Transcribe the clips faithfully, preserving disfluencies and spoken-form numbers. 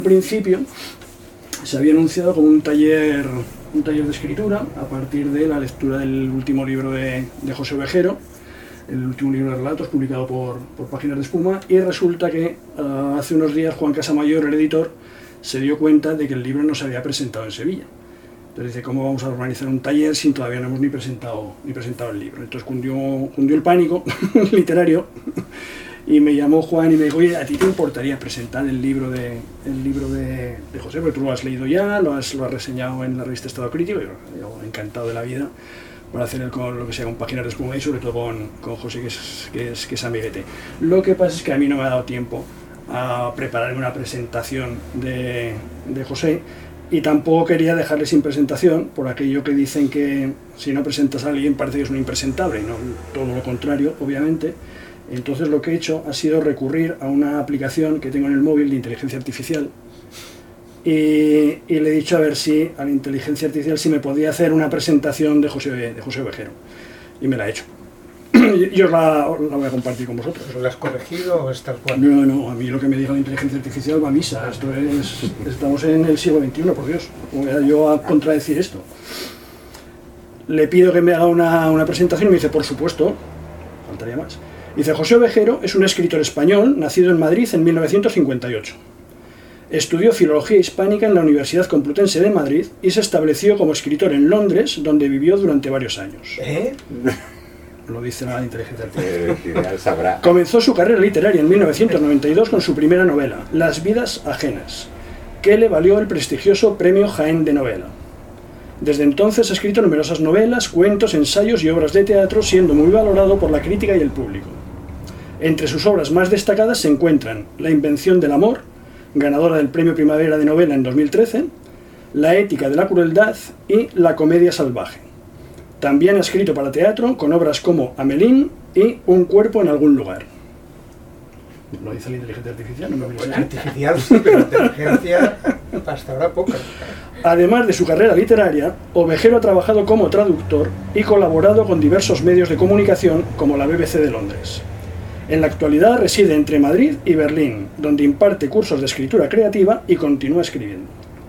Al principio se había anunciado como un taller, un taller de escritura a partir de la lectura del último libro de, de José Ovejero, el último libro de relatos publicado por, por Páginas de Espuma, y resulta que uh, hace unos días Juan Casamayor, el editor, se dio cuenta de que el libro no se había presentado en Sevilla. Entonces dice, ¿cómo vamos a organizar un taller si todavía no hemos ni presentado, ni presentado el libro? Entonces cundió, cundió el pánico literario. Y me llamó Juan y me dijo, oye, ¿a ti te importaría presentar el libro de, el libro de, de José? Porque tú lo has leído ya, lo has, lo has reseñado en la revista Estado Crítico, y yo, yo encantado de la vida para hacer el, con lo que sea con Páginas de Espuma y sobre todo con, con José, que es, que, es, que es amiguete. Lo que pasa es que a mí no me ha dado tiempo a preparar una presentación de, de José, y tampoco quería dejarle sin presentación, por aquello que dicen que si no presentas a alguien parece que es un impresentable, y no, todo lo contrario, obviamente. Entonces lo que he hecho ha sido recurrir a una aplicación que tengo en el móvil de inteligencia artificial y, y le he dicho a ver si a la inteligencia artificial si me podía hacer una presentación de José, de José Ovejero, y me la ha hecho. Yo os la, la voy a compartir con vosotros. ¿Pero la has corregido o es tal cual? No, no, a mí lo que me diga la inteligencia artificial va a misa. Esto es, estamos en el siglo veintiuno, por Dios. ¿Cómo voy a yo a contradecir esto? Le pido que me haga una, una presentación y me dice, por supuesto, faltaría más. Dice, José Ovejero es un escritor español nacido en Madrid en mil novecientos cincuenta y ocho. Estudió Filología Hispánica en la Universidad Complutense de Madrid y se estableció como escritor en Londres, donde vivió durante varios años. ¿Eh? Lo dice la inteligencia artificial. Eh, sabrá. Comenzó su carrera literaria en mil novecientos noventa y dos con su primera novela, Las vidas ajenas, que le valió el prestigioso Premio Jaén de Novela. Desde entonces ha escrito numerosas novelas, cuentos, ensayos y obras de teatro, siendo muy valorado por la crítica y el público. Entre sus obras más destacadas se encuentran La invención del amor, ganadora del Premio Primavera de Novela en dos mil trece, La ética de la crueldad y La comedia salvaje. También ha escrito para teatro con obras como Amelín y Un cuerpo en algún lugar. ¿Lo dice la inteligencia artificial? No me pues artificial sí, pero inteligencia hasta ahora poca. Además de su carrera literaria, Ovejero ha trabajado como traductor y colaborado con diversos medios de comunicación como la B B C de Londres. En la actualidad reside entre Madrid y Berlín, donde imparte cursos de escritura creativa y continúa escribiendo.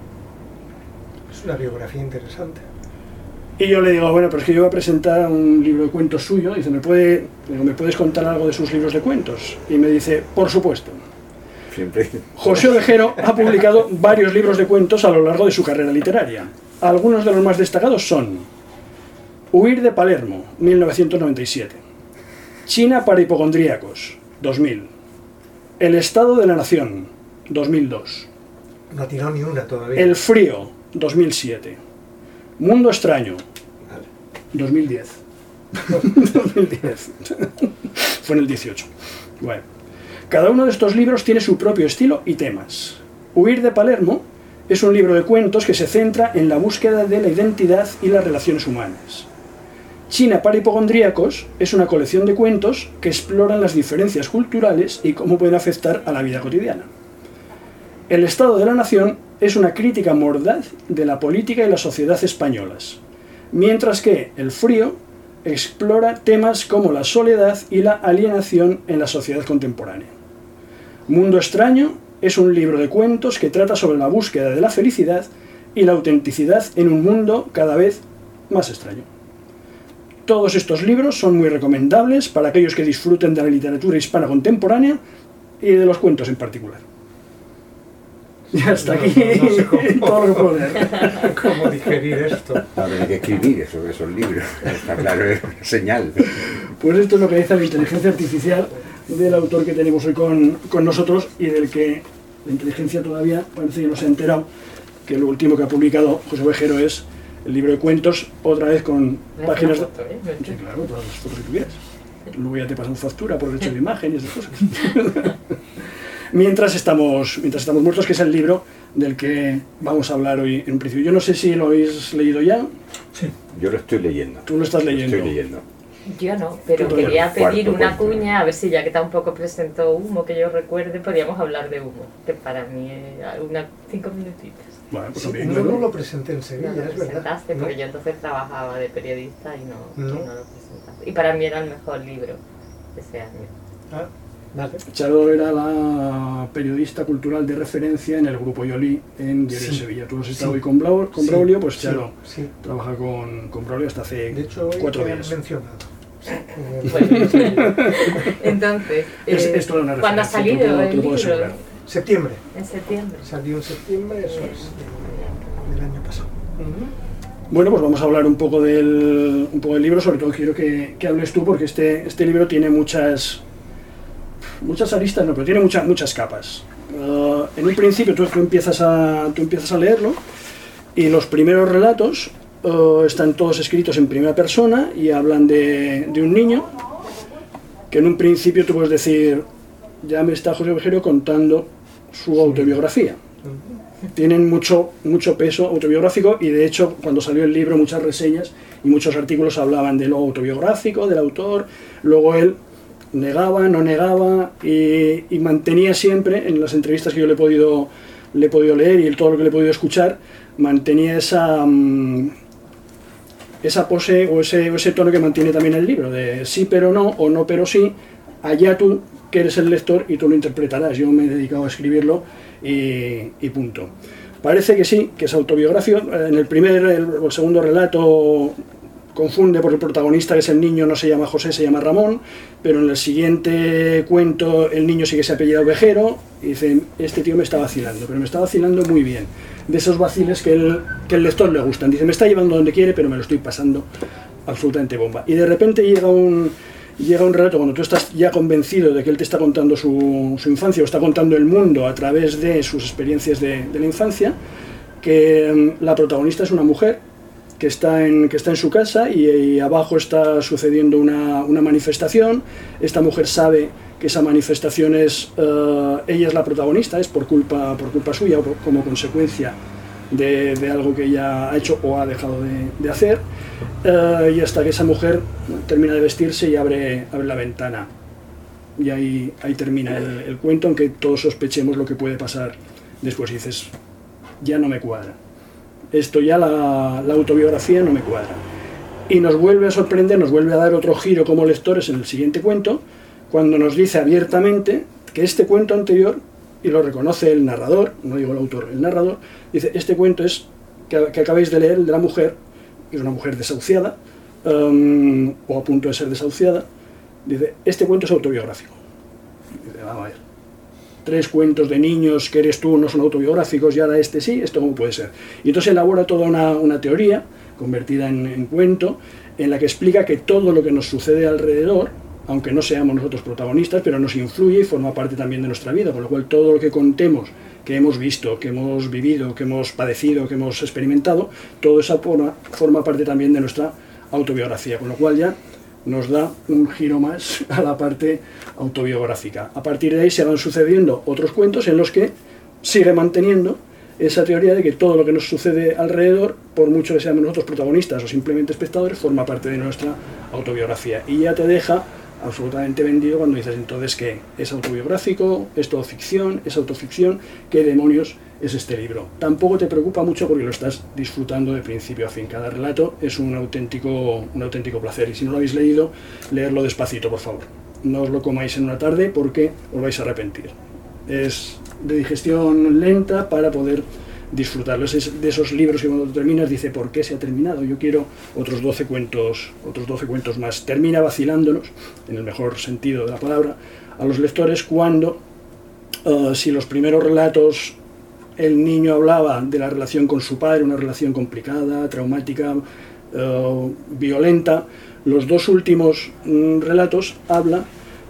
Es una biografía interesante. Y yo le digo, bueno, pero es que yo voy a presentar un libro de cuentos suyo. Dice, ¿me, puede, digo, ¿me puedes contar algo de sus libros de cuentos? Y me dice, por supuesto. Siempre. José Ovejero ha publicado varios libros de cuentos a lo largo de su carrera literaria. Algunos de los más destacados son Huir de Palermo, mil novecientos noventa y siete. China para hipocondríacos, dos mil. El Estado de la Nación, dos mil dos. No ha tirado ni una todavía. El Frío, dos mil siete. Mundo extraño, dos mil diez. dos mil diez. Fue en el dieciocho. Bueno, cada uno de estos libros tiene su propio estilo y temas. Huir de Palermo es un libro de cuentos que se centra en la búsqueda de la identidad y las relaciones humanas. China para hipocondríacos es una colección de cuentos que exploran las diferencias culturales y cómo pueden afectar a la vida cotidiana. El Estado de la Nación es una crítica mordaz de la política y la sociedad españolas, mientras que El Frío explora temas como la soledad y la alienación en la sociedad contemporánea. Mundo extraño es un libro de cuentos que trata sobre la búsqueda de la felicidad y la autenticidad en un mundo cada vez más extraño. Todos estos libros son muy recomendables para aquellos que disfruten de la literatura hispana contemporánea y de los cuentos en particular. Y hasta aquí no, no, no sé cómo, todo lo que puedo leer. ¿Cómo digerir esto? No, hay que escribir eso, esos libros, está claro, es una señal. Pues esto es lo que dice la inteligencia artificial del autor que tenemos hoy con, con nosotros y del que la inteligencia todavía parece que no se ha enterado, que lo último que ha publicado José Ovejero es el libro de cuentos, otra vez con páginas de... Sí, claro, todas las fotos que tuvieras. Luego ya te pasan factura por derecho de imagen y esas cosas. Mientras estamos, mientras estamos muertos, que es el libro del que vamos a hablar hoy en un principio. Yo no sé si lo habéis leído ya. Sí. Yo lo estoy leyendo. Tú lo estás leyendo. Lo estoy leyendo. Yo no, pero Tú quería pedir cuarto, una cuarto. cuña, a ver si ya que tampoco presentó Humo, que yo recuerde, podíamos hablar de Humo, que para mí es una, cinco minutitos. Bueno, pues Sí, bien, no, ¿no? no lo presenté en Sevilla, No lo es verdad. presentaste, ¿no? porque yo entonces trabajaba de periodista y no, No. y no lo presentaste. Y para mí era el mejor libro de ese año. Ah, Vale. Charo era la periodista cultural de referencia en el grupo Yoli en Diario Sí. de Sevilla. Tú has estado Sí. hoy con, Blau, con Sí. Braulio, pues Sí. Charo Sí. trabaja con, con Braulio hasta hace De hecho, hoy cuatro te han días. mencionado. Sí. Bueno, entonces, Es- eh, esto era una ¿cuándo ha referencia, te lo salido puedo- te el lo puedo libro? asegurar. Septiembre. En septiembre. Salió en septiembre, eso es, del, del año pasado. Bueno, pues vamos a hablar un poco del, un poco del libro, sobre todo quiero que, que hables tú, porque este, este libro tiene muchas, muchas aristas, no, pero tiene muchas, muchas capas. Uh, en un principio tú, tú, empiezas a, tú empiezas a leerlo y los primeros relatos uh, están todos escritos en primera persona y hablan de, de un niño que en un principio tú puedes decir, ya me está José Ovejero contando su autobiografía. Tienen mucho, mucho peso autobiográfico y de hecho cuando salió el libro muchas reseñas y muchos artículos hablaban de lo autobiográfico, del autor, luego él negaba, no negaba y, y mantenía siempre, en las entrevistas que yo le he podido, le he podido leer y en todo lo que le he podido escuchar, mantenía esa, um, esa pose o ese, o ese tono que mantiene también el libro, de sí pero no o no pero sí, allá tú que eres el lector y tú lo interpretarás, yo me he dedicado a escribirlo y, y punto. Parece que sí, que es autobiográfico. En el primer el, el segundo relato confunde porque el protagonista, que es el niño, no se llama José, se llama Ramón, pero en el siguiente cuento el niño sí que se apellida Ovejero y dice, este tío me está vacilando, pero me está vacilando muy bien. De esos vaciles que el, que el lector le gustan. Dice, me está llevando donde quiere, pero me lo estoy pasando absolutamente bomba. Y de repente llega un... Llega un relato cuando tú estás ya convencido de que él te está contando su, su infancia o está contando el mundo a través de sus experiencias de, de la infancia, que um, la protagonista es una mujer que está en, que está en su casa y, y abajo está sucediendo una, una manifestación. Esta mujer sabe que esa manifestación es, uh, ella es la protagonista, es por culpa, por culpa suya o por, como consecuencia de, de algo que ella ha hecho o ha dejado de, de hacer. Uh, y hasta que esa mujer termina de vestirse y abre, abre la ventana. Y ahí, ahí termina el, el cuento, aunque todos sospechemos lo que puede pasar después. Y dices, ya no me cuadra. Esto ya la, la autobiografía no me cuadra. Y nos vuelve a sorprender, nos vuelve a dar otro giro como lectores en el siguiente cuento, cuando nos dice abiertamente que este cuento anterior, y lo reconoce el narrador, no digo el autor, el narrador, dice, este cuento es que, que acabáis de leer, el de la mujer, es una mujer desahuciada, um, o a punto de ser desahuciada, dice, este cuento es autobiográfico. Dice, vamos a ver, tres cuentos de niños que eres tú no son autobiográficos y ahora este sí, ¿esto cómo puede ser? Y entonces elabora toda una, una teoría, convertida en, en cuento, en la que explica que todo lo que nos sucede alrededor, aunque no seamos nosotros protagonistas, pero nos influye y forma parte también de nuestra vida, con lo cual todo lo que contemos, que hemos visto, que hemos vivido, que hemos padecido, que hemos experimentado, todo eso forma, forma parte también de nuestra autobiografía, con lo cual ya nos da un giro más a la parte autobiográfica. A partir de ahí se van sucediendo otros cuentos en los que sigue manteniendo esa teoría de que todo lo que nos sucede alrededor, por mucho que seamos nosotros protagonistas o simplemente espectadores, forma parte de nuestra autobiografía. Y ya te deja absolutamente vendido cuando dices, entonces, ¿qué? ¿Es autobiográfico? ¿Es todo ficción? ¿Es autoficción? ¿Qué demonios es este libro? Tampoco te preocupa mucho porque lo estás disfrutando de principio a fin. Cada relato es un auténtico, un auténtico placer. Y si no lo habéis leído, leerlo despacito, por favor. No os lo comáis en una tarde porque os vais a arrepentir. Es de digestión lenta para poder disfrutarlo. Es de esos libros que cuando terminas dice, ¿por qué se ha terminado? Yo quiero otros doce cuentos, otros doce cuentos más. Termina vacilándonos, en el mejor sentido de la palabra, a los lectores cuando, uh, si los primeros relatos el niño hablaba de la relación con su padre, una relación complicada, traumática, uh, violenta, los dos últimos mm, relatos habla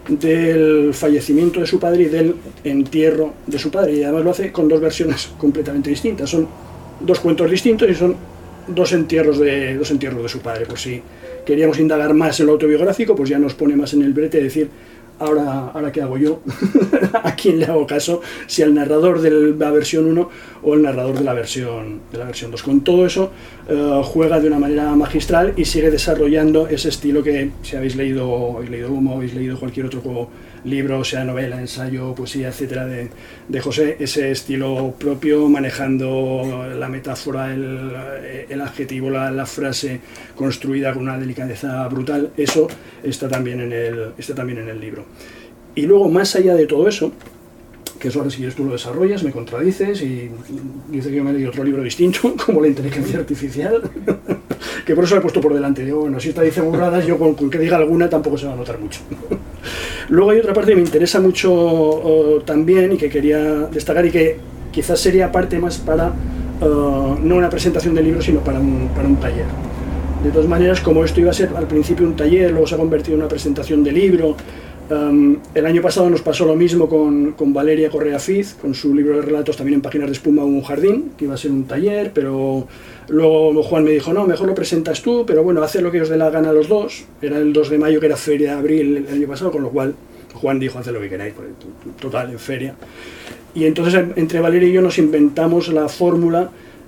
del fallecimiento de su padre y del entierro de su padre, y además lo hace con dos versiones completamente distintas. Son dos cuentos distintos y son dos entierros de, dos entierros de su padre. Pues si queríamos indagar más en lo autobiográfico, pues ya nos pone más en el brete de decir, ahora, ahora ¿qué hago yo? ¿A quién le hago caso? Si al narrador de la versión uno o el narrador de la versión, de la versión dos. Con todo eso uh, juega de una manera magistral y sigue desarrollando ese estilo que, si habéis leído, habéis leído Humo, habéis leído cualquier otro libro, sea novela, ensayo, poesía, etcétera, de, de José, ese estilo propio, manejando la metáfora, el, el adjetivo, la, la frase construida con una delicadeza brutal, eso está también en el, está también en el libro. Y luego, más allá de todo eso, que eso ahora si quieres tú lo desarrollas, me contradices y dices que yo me he leído otro libro distinto, como la inteligencia artificial, que por eso lo he puesto por delante. Digo, bueno, si esta dice burradas, yo con, con que diga alguna tampoco se va a notar mucho. Luego hay otra parte que me interesa mucho uh, también y que quería destacar y que quizás sería parte más para, uh, no una presentación del libro, sino para un, para un taller. De todas maneras, como esto iba a ser al principio un taller, luego se ha convertido en una presentación de libro. Um, el año pasado nos pasó lo mismo con, con Valeria Correa Fiz, con su libro de relatos también en Páginas de Espuma, Un jardín, que iba a ser un taller, pero luego Juan me dijo, no, mejor lo presentas tú, pero bueno, haz lo que os dé la gana a los dos. Era el dos de mayo, que era feria de abril el año pasado, con lo cual Juan dijo, haz lo que queráis, total, en feria. Y entonces entre Valeria y yo nos inventamos la fórmula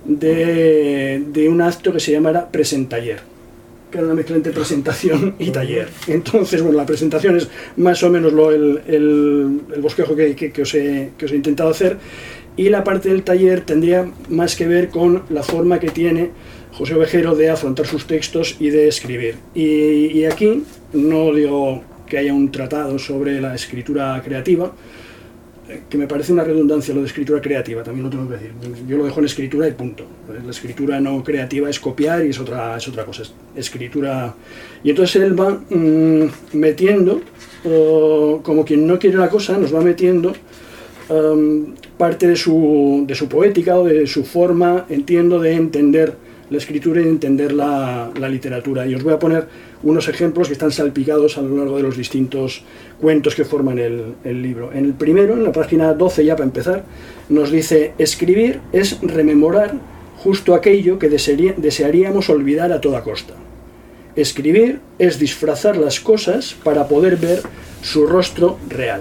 de, de un acto que se llamara presentaller, que era una mezcla entre presentación y taller. Entonces, bueno, la presentación es más o menos lo, el, el, el bosquejo que, que, que, os he, que os he intentado hacer, y la parte del taller tendría más que ver con la forma que tiene José Ovejero de afrontar sus textos y de escribir. Y, y aquí no digo que haya un tratado sobre la escritura creativa, que me parece una redundancia lo de escritura creativa, también lo tengo que decir. Yo lo dejo en escritura y punto. La escritura no creativa es copiar y es otra, es otra cosa, es escritura. Y entonces él va mmm, metiendo, uh, como quien no quiere la cosa, nos va metiendo um, parte de su, de su poética o de su forma, entiendo, de entender la escritura y de entender la, la literatura. Y os voy a poner unos ejemplos que están salpicados a lo largo de los distintos cuentos que forman el, el libro. En el primero, en la página doce, ya para empezar, nos dice: escribir es rememorar justo aquello que desearía, desearíamos olvidar a toda costa. Escribir es disfrazar las cosas para poder ver su rostro real.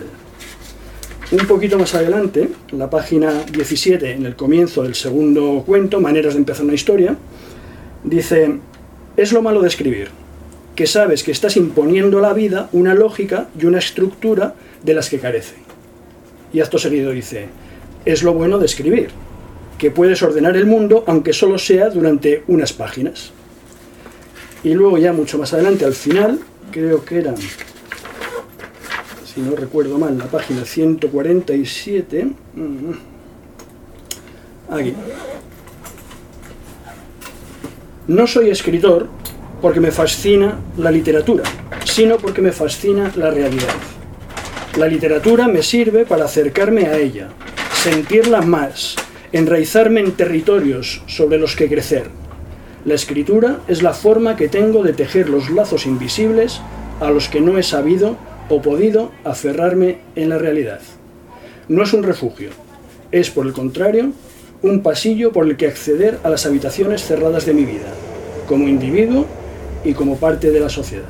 Un poquito más adelante, en la página diecisiete, en el comienzo del segundo cuento, Maneras de empezar una historia, dice: es lo malo de escribir, que sabes que estás imponiendo a la vida una lógica y una estructura de las que carece. Y acto seguido dice: es lo bueno de escribir, que puedes ordenar el mundo aunque solo sea durante unas páginas. Y luego ya mucho más adelante, al final, creo que era, si no recuerdo mal, la página ciento cuarenta y siete, aquí. No soy escritor porque me fascina la literatura, sino porque me fascina la realidad. La literatura me sirve para acercarme a ella, sentirla más, enraizarme en territorios sobre los que crecer. La escritura es la forma que tengo de tejer los lazos invisibles a los que no he sabido o podido aferrarme en la realidad. No es un refugio, es por el contrario un pasillo por el que acceder a las habitaciones cerradas de mi vida, como individuo y como parte de la sociedad.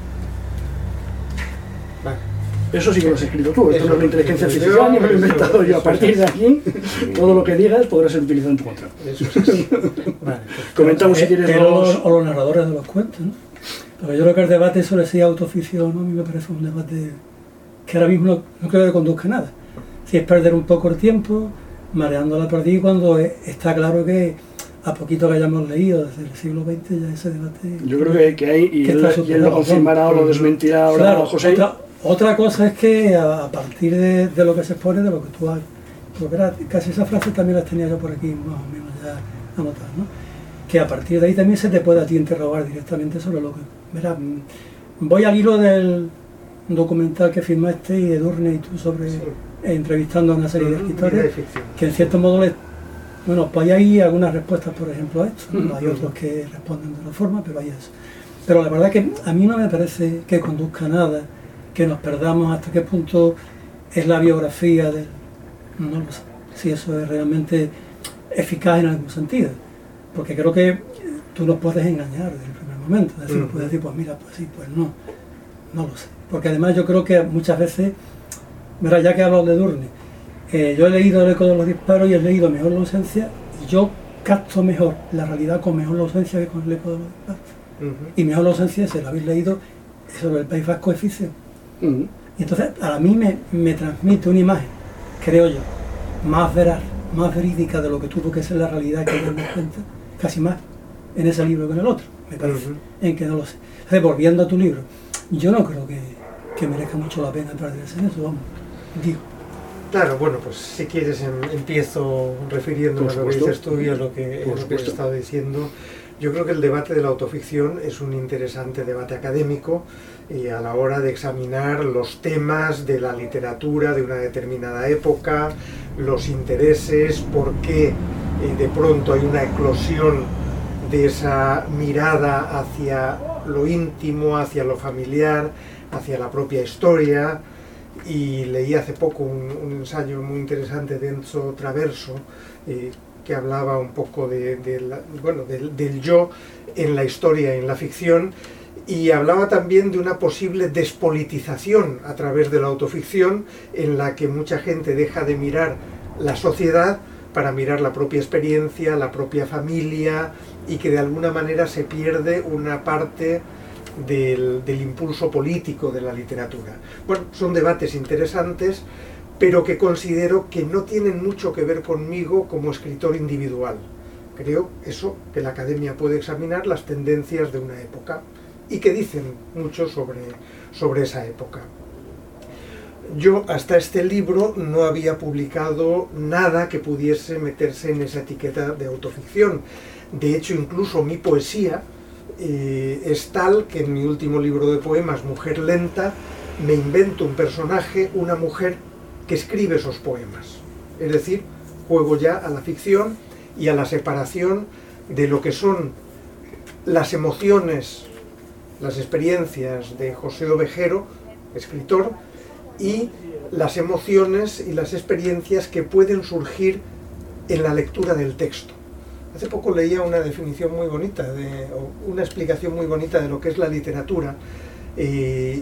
Vale. Eso sí que lo has escrito tú, esto no es la inteligencia artificial, ni me lo he inventado yo. A partir de aquí, todo lo que digas podrá ser utilizado en tu contra. Eso es así. Vale. Comentamos si quieres los... O los narradores de los cuentos, ¿no? Porque yo creo que el debate sobre si autoficción, ¿no? A mí me parece un debate que ahora mismo no, no creo que conduzca a nada. Si es perder un poco el tiempo, mareando la perdida, cuando está claro que a poquito que hayamos leído desde el siglo veinte ya ese debate... Yo creo que, que hay, y que él, y él lo confirmará o lo desmentirá ahora, claro, José. Otra, otra cosa es que a, a partir de, de lo que se expone, de lo que tú has... Porque era, casi esa frase también la tenía yo por aquí más o menos ya anotada, ¿no? Que a partir de ahí también se te puede a ti interrogar directamente sobre lo que... Verá, voy al hilo del documental que firmaste y Edurne y tú sobre... Sí. Entrevistando a una serie de escritores, que en cierto modo les... Bueno, pues hay algunas respuestas, por ejemplo, a esto, ¿no? Hay otros que responden de otra forma, pero hay eso. Pero la verdad que a mí no me parece que conduzca a nada, que nos perdamos hasta qué punto es la biografía del... No lo sé, si eso es realmente eficaz en algún sentido. Porque creo que tú nos puedes engañar desde el primer momento. Es decir, uh-huh. puedes decir, pues mira, pues sí, pues no. No lo sé. Porque además yo creo que muchas veces, mira, ya que hablo de Edurne, eh, yo he leído El eco de los disparos y he leído Mejor la ausencia, y yo capto mejor la realidad con Mejor la ausencia que con El eco de los disparos. Uh-huh. Y Mejor la ausencia, si lo habéis leído, es sobre el País Vasco de ficción. Uh-huh. Y entonces a mí me, me transmite una imagen, creo yo, más veraz, más verídica de lo que tuvo que ser la realidad que yo me cuenta, casi más en ese libro que en el otro, me parece, uh-huh. en que no lo sé. Entonces, volviendo a tu libro, yo no creo que, que merezca mucho la pena perderse en eso, vamos, digo. Claro, bueno, pues si quieres em, empiezo refiriéndome a lo que dices tú y a lo que, a lo que he estado diciendo. Yo creo que el debate de la autoficción es un interesante debate académico y a la hora de examinar los temas de la literatura de una determinada época, los intereses, por qué eh, de pronto hay una eclosión de esa mirada hacia lo íntimo, hacia lo familiar, hacia la propia historia. Y leí hace poco un, un ensayo muy interesante de Enzo Traverso, eh, que hablaba un poco de, de la, bueno, del, del yo en la historia, en la ficción, y hablaba también de una posible despolitización a través de la autoficción, en la que mucha gente deja de mirar la sociedad para mirar la propia experiencia, la propia familia, y que de alguna manera se pierde una parte del, del impulso político de la literatura. Bueno, son debates interesantes, pero que considero que no tienen mucho que ver conmigo como escritor individual. Creo eso, que la academia puede examinar las tendencias de una época y que dicen mucho sobre, sobre esa época. Yo hasta este libro no había publicado nada que pudiese meterse en esa etiqueta de autoficción. De hecho, incluso mi poesía eh, es tal que en mi último libro de poemas, Mujer Lenta, me invento un personaje, una mujer que escribe esos poemas. Es decir, juego ya a la ficción y a la separación de lo que son las emociones, las experiencias de José Ovejero, escritor, y las emociones y las experiencias que pueden surgir en la lectura del texto. Hace poco leía una definición muy bonita, de, o una explicación muy bonita de lo que es la literatura, eh,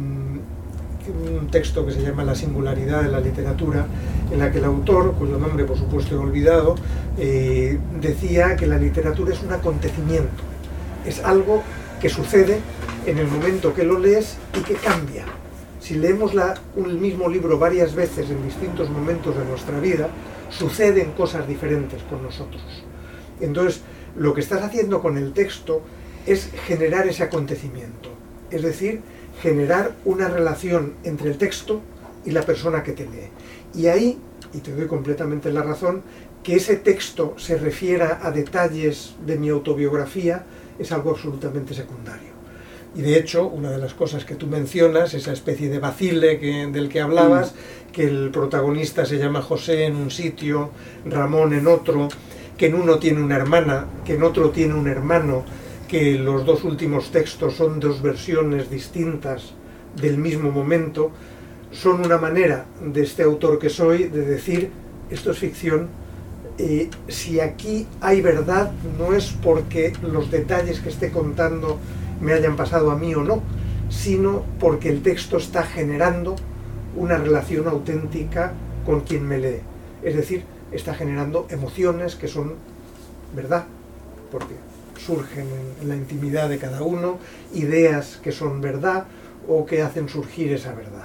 un texto que se llama La singularidad de la literatura, en la que el autor, cuyo nombre por supuesto he olvidado, eh, decía que la literatura es un acontecimiento, es algo que sucede en el momento que lo lees y que cambia. Si leemos la, el mismo libro varias veces en distintos momentos de nuestra vida, suceden cosas diferentes con nosotros. Entonces, lo que estás haciendo con el texto es generar ese acontecimiento, es decir, generar una relación entre el texto y la persona que te lee. Y ahí, y te doy completamente la razón, que ese texto se refiera a detalles de mi autobiografía es algo absolutamente secundario. Y de hecho, una de las cosas que tú mencionas, esa especie de vacile que, del que hablabas, mm. que el protagonista se llama José en un sitio, Ramón en otro, que en uno tiene una hermana, que en otro tiene un hermano, que los dos últimos textos son dos versiones distintas del mismo momento, son una manera de este autor que soy de decir, esto es ficción, eh, si aquí hay verdad no es porque los detalles que esté contando me hayan pasado a mí o no, sino porque el texto está generando una relación auténtica con quien me lee, es decir, está generando emociones que son verdad, porque surgen en la intimidad de cada uno, ideas que son verdad o que hacen surgir esa verdad.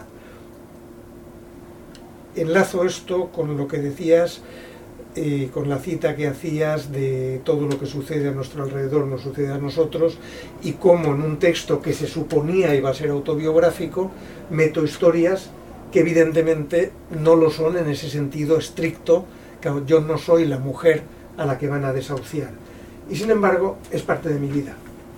Enlazo esto con lo que decías, eh, con la cita que hacías de todo lo que sucede a nuestro alrededor nos sucede a nosotros, y cómo en un texto que se suponía iba a ser autobiográfico, meto historias que evidentemente no lo son en ese sentido estricto, que yo no soy la mujer a la que van a desahuciar. Y sin embargo, es parte de mi vida.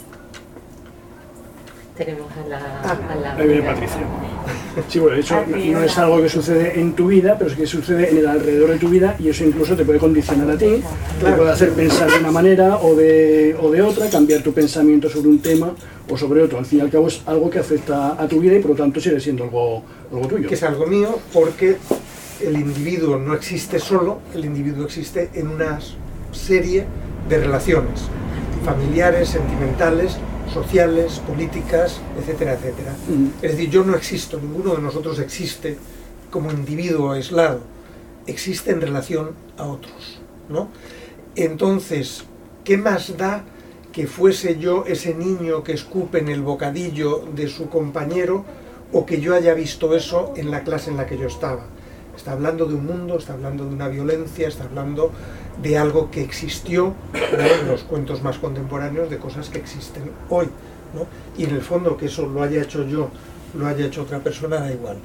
Tenemos a la... Ah, a la ahí viene Patricia. Sí, bueno, de hecho, no es algo que sucede en tu vida, pero sí que sucede en el alrededor de tu vida, y eso incluso te puede condicionar a ti, te puede hacer pensar de una manera o de, o de otra, cambiar tu pensamiento sobre un tema o sobre otro. Al fin y al cabo es algo que afecta a tu vida y por lo tanto sigue siendo algo, algo tuyo. Que es algo mío porque el individuo no existe solo, el individuo existe en una serie de relaciones familiares, sentimentales, sociales, políticas, etcétera, etcétera. Mm. Es decir, yo no existo, ninguno de nosotros existe como individuo aislado, existe en relación a otros, ¿no? Entonces, ¿qué más da que fuese yo ese niño que escupe en el bocadillo de su compañero o que yo haya visto eso en la clase en la que yo estaba? Está hablando de un mundo, está hablando de una violencia, está hablando de algo que existió, ¿no? En los cuentos más contemporáneos, de cosas que existen hoy, ¿no? Y en el fondo que eso lo haya hecho yo lo haya hecho otra persona, da igual.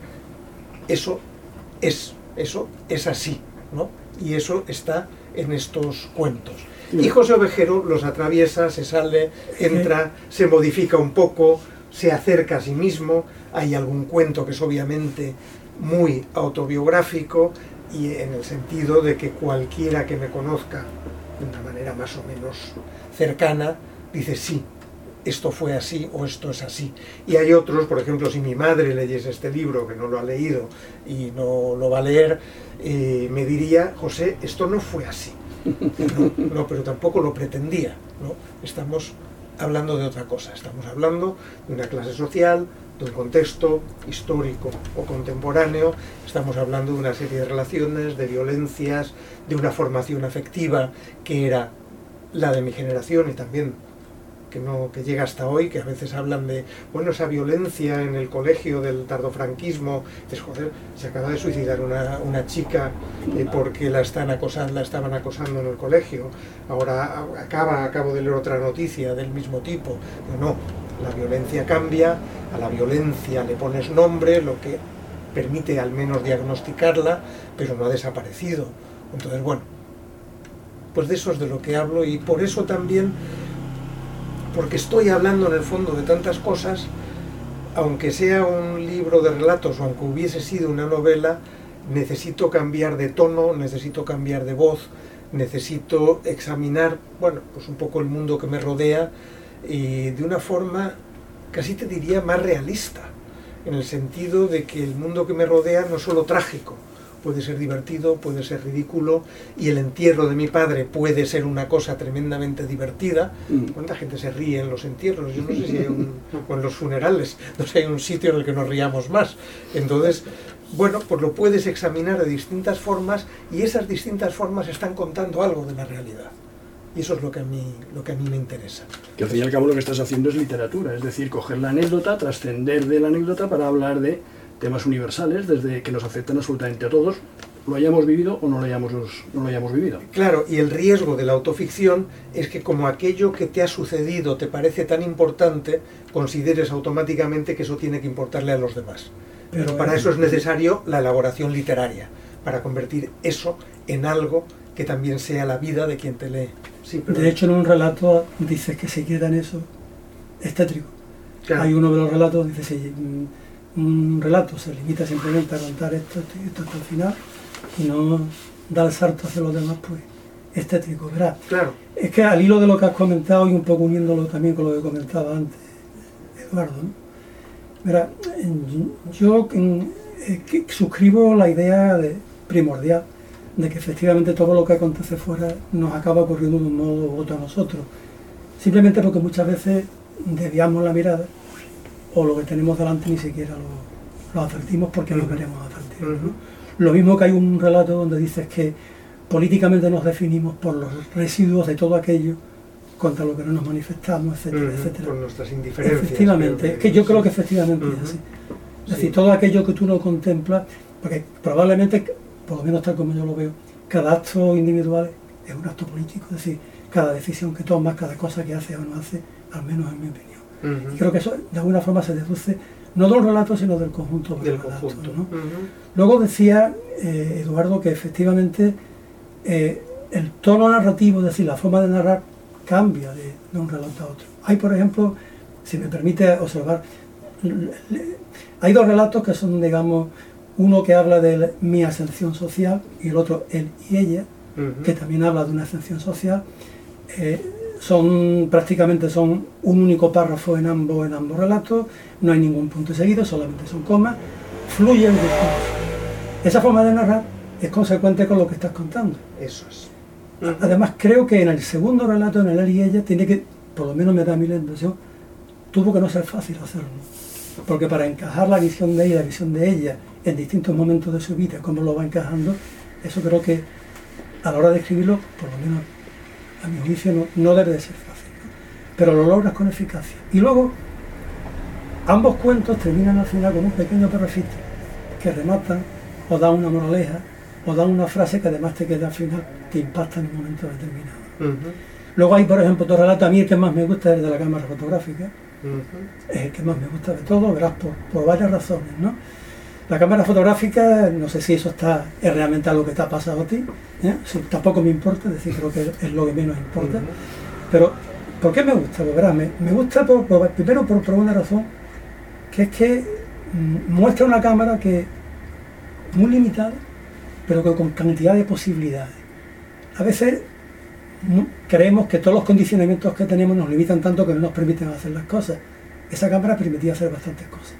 Eso es, eso es así, ¿no? Y eso está en estos cuentos. Y José Ovejero los atraviesa, se sale, entra, se modifica un poco, se acerca a sí mismo. Hay algún cuento que es obviamente muy autobiográfico, y en el sentido de que cualquiera que me conozca de una manera más o menos cercana dice sí, esto fue así o esto es así. Y hay otros, por ejemplo, si mi madre leyese este libro, que no lo ha leído y no lo va a leer, eh, me diría, José, esto no fue así. No, no, pero tampoco lo pretendía, ¿no? Estamos hablando de otra cosa, estamos hablando de una clase social, de un contexto histórico o contemporáneo, estamos hablando de una serie de relaciones, de violencias, de una formación afectiva que era la de mi generación y también que, no, que llega hasta hoy, que a veces hablan de, bueno, esa violencia en el colegio del tardofranquismo, es joder, se acaba de suicidar una, una chica eh, porque la, están acosando, la estaban acosando en el colegio, ahora acaba, acabo de leer otra noticia del mismo tipo. No, no, la violencia cambia, a la violencia le pones nombre, lo que permite al menos diagnosticarla, pero no ha desaparecido. Entonces, bueno, pues de eso es de lo que hablo, y por eso también, porque estoy hablando en el fondo de tantas cosas, aunque sea un libro de relatos o aunque hubiese sido una novela, necesito cambiar de tono, necesito cambiar de voz, necesito examinar, bueno, pues un poco el mundo que me rodea, y de una forma, casi te diría, más realista, en el sentido de que el mundo que me rodea no es solo trágico, puede ser divertido, puede ser ridículo, y el entierro de mi padre puede ser una cosa tremendamente divertida. ¿Cuánta gente se ríe en los entierros? Yo no sé si hay un, o en los funerales, no sé si hay un sitio en el que nos riamos más. Entonces, bueno, pues lo puedes examinar de distintas formas, y esas distintas formas están contando algo de la realidad. Y eso es lo que a mí, lo que a mí me interesa. Que al fin y al cabo lo que estás haciendo es literatura, es decir, coger la anécdota, trascender de la anécdota para hablar de temas universales, desde que nos afectan absolutamente a todos, lo hayamos vivido o no lo hayamos, no lo hayamos vivido. Claro, y el riesgo de la autoficción es que como aquello que te ha sucedido te parece tan importante, consideres automáticamente que eso tiene que importarle a los demás. Pero, Pero para eso es necesario la elaboración literaria, para convertir eso en algo que también sea la vida de quien te lee. Sí, pero... De hecho, en un relato dices que se queda en eso, es tétrico. Claro. Hay uno de los relatos, dice, sí, un relato se limita simplemente a contar esto, esto, esto hasta el final, y no da el salto hacia los demás, pues es tétrico, ¿verdad? Claro. Es que al hilo de lo que has comentado, y un poco uniéndolo también con lo que comentaba antes Eduardo, ¿no? Mira, yo eh, que suscribo la idea de, primordial de que efectivamente todo lo que acontece fuera nos acaba ocurriendo de un modo u otro a nosotros, simplemente porque muchas veces desviamos la mirada o lo que tenemos delante ni siquiera lo, lo advertimos porque no queremos advertir, ¿no? Lo mismo que hay un relato donde dices que políticamente nos definimos por los residuos de todo aquello contra lo que no nos manifestamos, etcétera, uh-huh, etcétera. Por nuestras indiferencias. Efectivamente, que, es que yo creo que efectivamente uh-huh. es así. Es decir, sí. Todo aquello que tú no contemplas, porque probablemente, por lo menos tal como yo lo veo, cada acto individual es un acto político, es decir, cada decisión que tomas, cada cosa que haces o no haces, al menos en mi opinión. Uh-huh. Y creo que eso de alguna forma se deduce no de los relatos, sino del conjunto de los relatos, ¿no? Uh-huh. Luego decía eh, Eduardo que efectivamente eh, el tono narrativo, es decir, la forma de narrar cambia de, de un relato a otro. Hay, por ejemplo, si me permite observar, hay dos relatos que son, digamos, uno que habla de mi ascensión social y el otro él y ella, uh-huh. que también habla de una ascensión social. Eh, son prácticamente son un único párrafo en ambos, en ambos relatos, no hay ningún punto seguido, solamente son comas, fluye el discurso. Esa forma de narrar es consecuente con lo que estás contando. Eso es. Uh-huh. Además, creo que en el segundo relato, en el él y ella, tiene que, por lo menos me da a mí la impresión, tuvo que no ser fácil hacerlo. Porque para encajar la visión de él y la visión de ella en distintos momentos de su vida, cómo lo va encajando, eso creo que a la hora de escribirlo, por lo menos a mi juicio, no, no debe de ser fácil, ¿no? Pero lo logras con eficacia. Y luego, ambos cuentos terminan al final con un pequeño parrafito que rematan o dan una moraleja o dan una frase que además te queda al final, te impacta en un momento determinado. Uh-huh. Luego hay, por ejemplo, otro relato, a mí el que más me gusta es el de la cámara fotográfica, Uh-huh. Es el que más me gusta de todo, verás, por, por varias razones, ¿no? La cámara fotográfica, no sé si eso está es realmente algo que te ha pasado a ti, ¿eh? Sí, tampoco me importa, es decir, creo que es lo que menos importa. Uh-huh. Pero, ¿por qué me gusta? Pues verás, me, me gusta por, por, primero por, por una razón, que es que mm, muestra una cámara que muy limitada, pero que con cantidad de posibilidades. A veces mm, creemos que todos los condicionamientos que tenemos nos limitan tanto que no nos permiten hacer las cosas. Esa cámara permitía hacer bastantes cosas.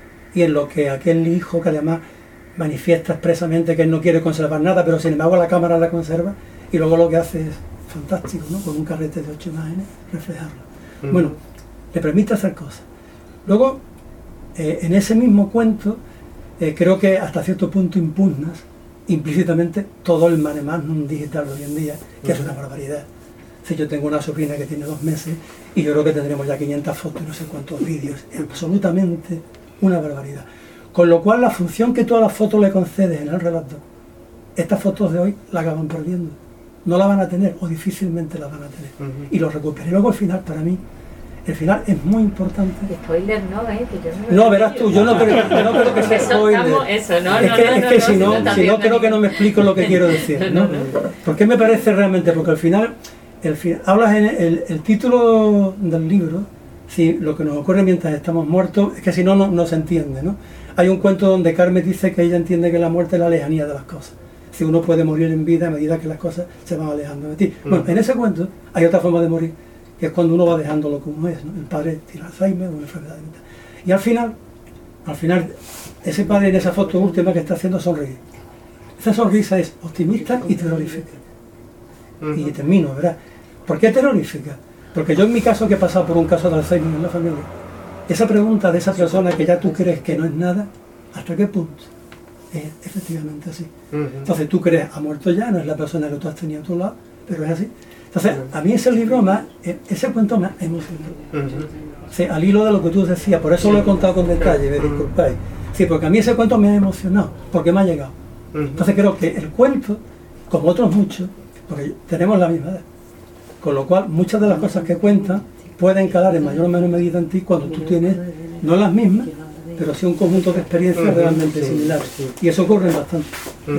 Y en lo que aquel hijo, que además manifiesta expresamente que él no quiere conservar nada, pero sin embargo la cámara la conserva, y luego lo que hace es fantástico, ¿no? Con un carrete de ocho imágenes, reflejarlo. Uh-huh. Bueno, le permite hacer cosas. Luego, eh, en ese mismo cuento, eh, creo que hasta cierto punto impugnas implícitamente todo el mare magnum digital de hoy en día, que uh-huh. es una barbaridad. Si yo tengo una sobrina que tiene dos meses, y yo creo que tendremos ya quinientas fotos y no sé cuántos vídeos, es absolutamente una barbaridad. Con lo cual, la función que todas las fotos le concedes en el relato, estas fotos de hoy la acaban perdiendo. No la van a tener, o difícilmente la van a tener. Uh-huh. Y lo recuperé. Y luego el final, para mí, el final es muy importante. Spoiler no, ¿eh? Que yo no, no verás tú, yo no creo, yo no creo que sea spoiler. Eso, no, es no, que, no, es no, que no, si no, no si no creo que no me explico lo que quiero decir, ¿no? ¿Por qué me parece realmente? Porque al final, el final hablas en el, el título del libro, si lo que nos ocurre mientras estamos muertos, es que si no, no, no se entiende, ¿no? Hay un cuento donde Carmen dice que ella entiende que la muerte es la lejanía de las cosas. Si uno puede morir en vida a medida que las cosas se van alejando de ti. Bueno, en ese cuento hay otra forma de morir, que es cuando uno va dejando lo que uno es, ¿no? El padre tiene Alzheimer o una enfermedad de mental. Y al final, al final, ese padre en esa foto última que está haciendo sonreír. Esa sonrisa es optimista y terrorífica. Uh-huh. Y termino, ¿verdad? ¿Por qué terrorífica? Porque yo en mi caso, que he pasado por un caso de Alzheimer en la familia, esa pregunta de esa persona que ya tú crees que no es nada, ¿hasta qué punto? Es efectivamente así. Uh-huh. Entonces tú crees, ha muerto ya, no es la persona que tú has tenido a tu lado, pero es así. Entonces, a mí ese libro más, ese cuento más emocionante. Uh-huh. Sí, al hilo de lo que tú decías, por eso lo he contado con detalle, me disculpáis. Sí, porque a mí ese cuento me ha emocionado, porque me ha llegado. Uh-huh. Entonces creo que el cuento, como otros muchos, porque tenemos la misma edad, con lo cual muchas de las cosas que cuentan pueden calar en mayor o menor medida en ti cuando tú tienes, no las mismas, pero sí un conjunto de experiencias uh-huh. realmente similares. Y eso ocurre bastante. Uh-huh.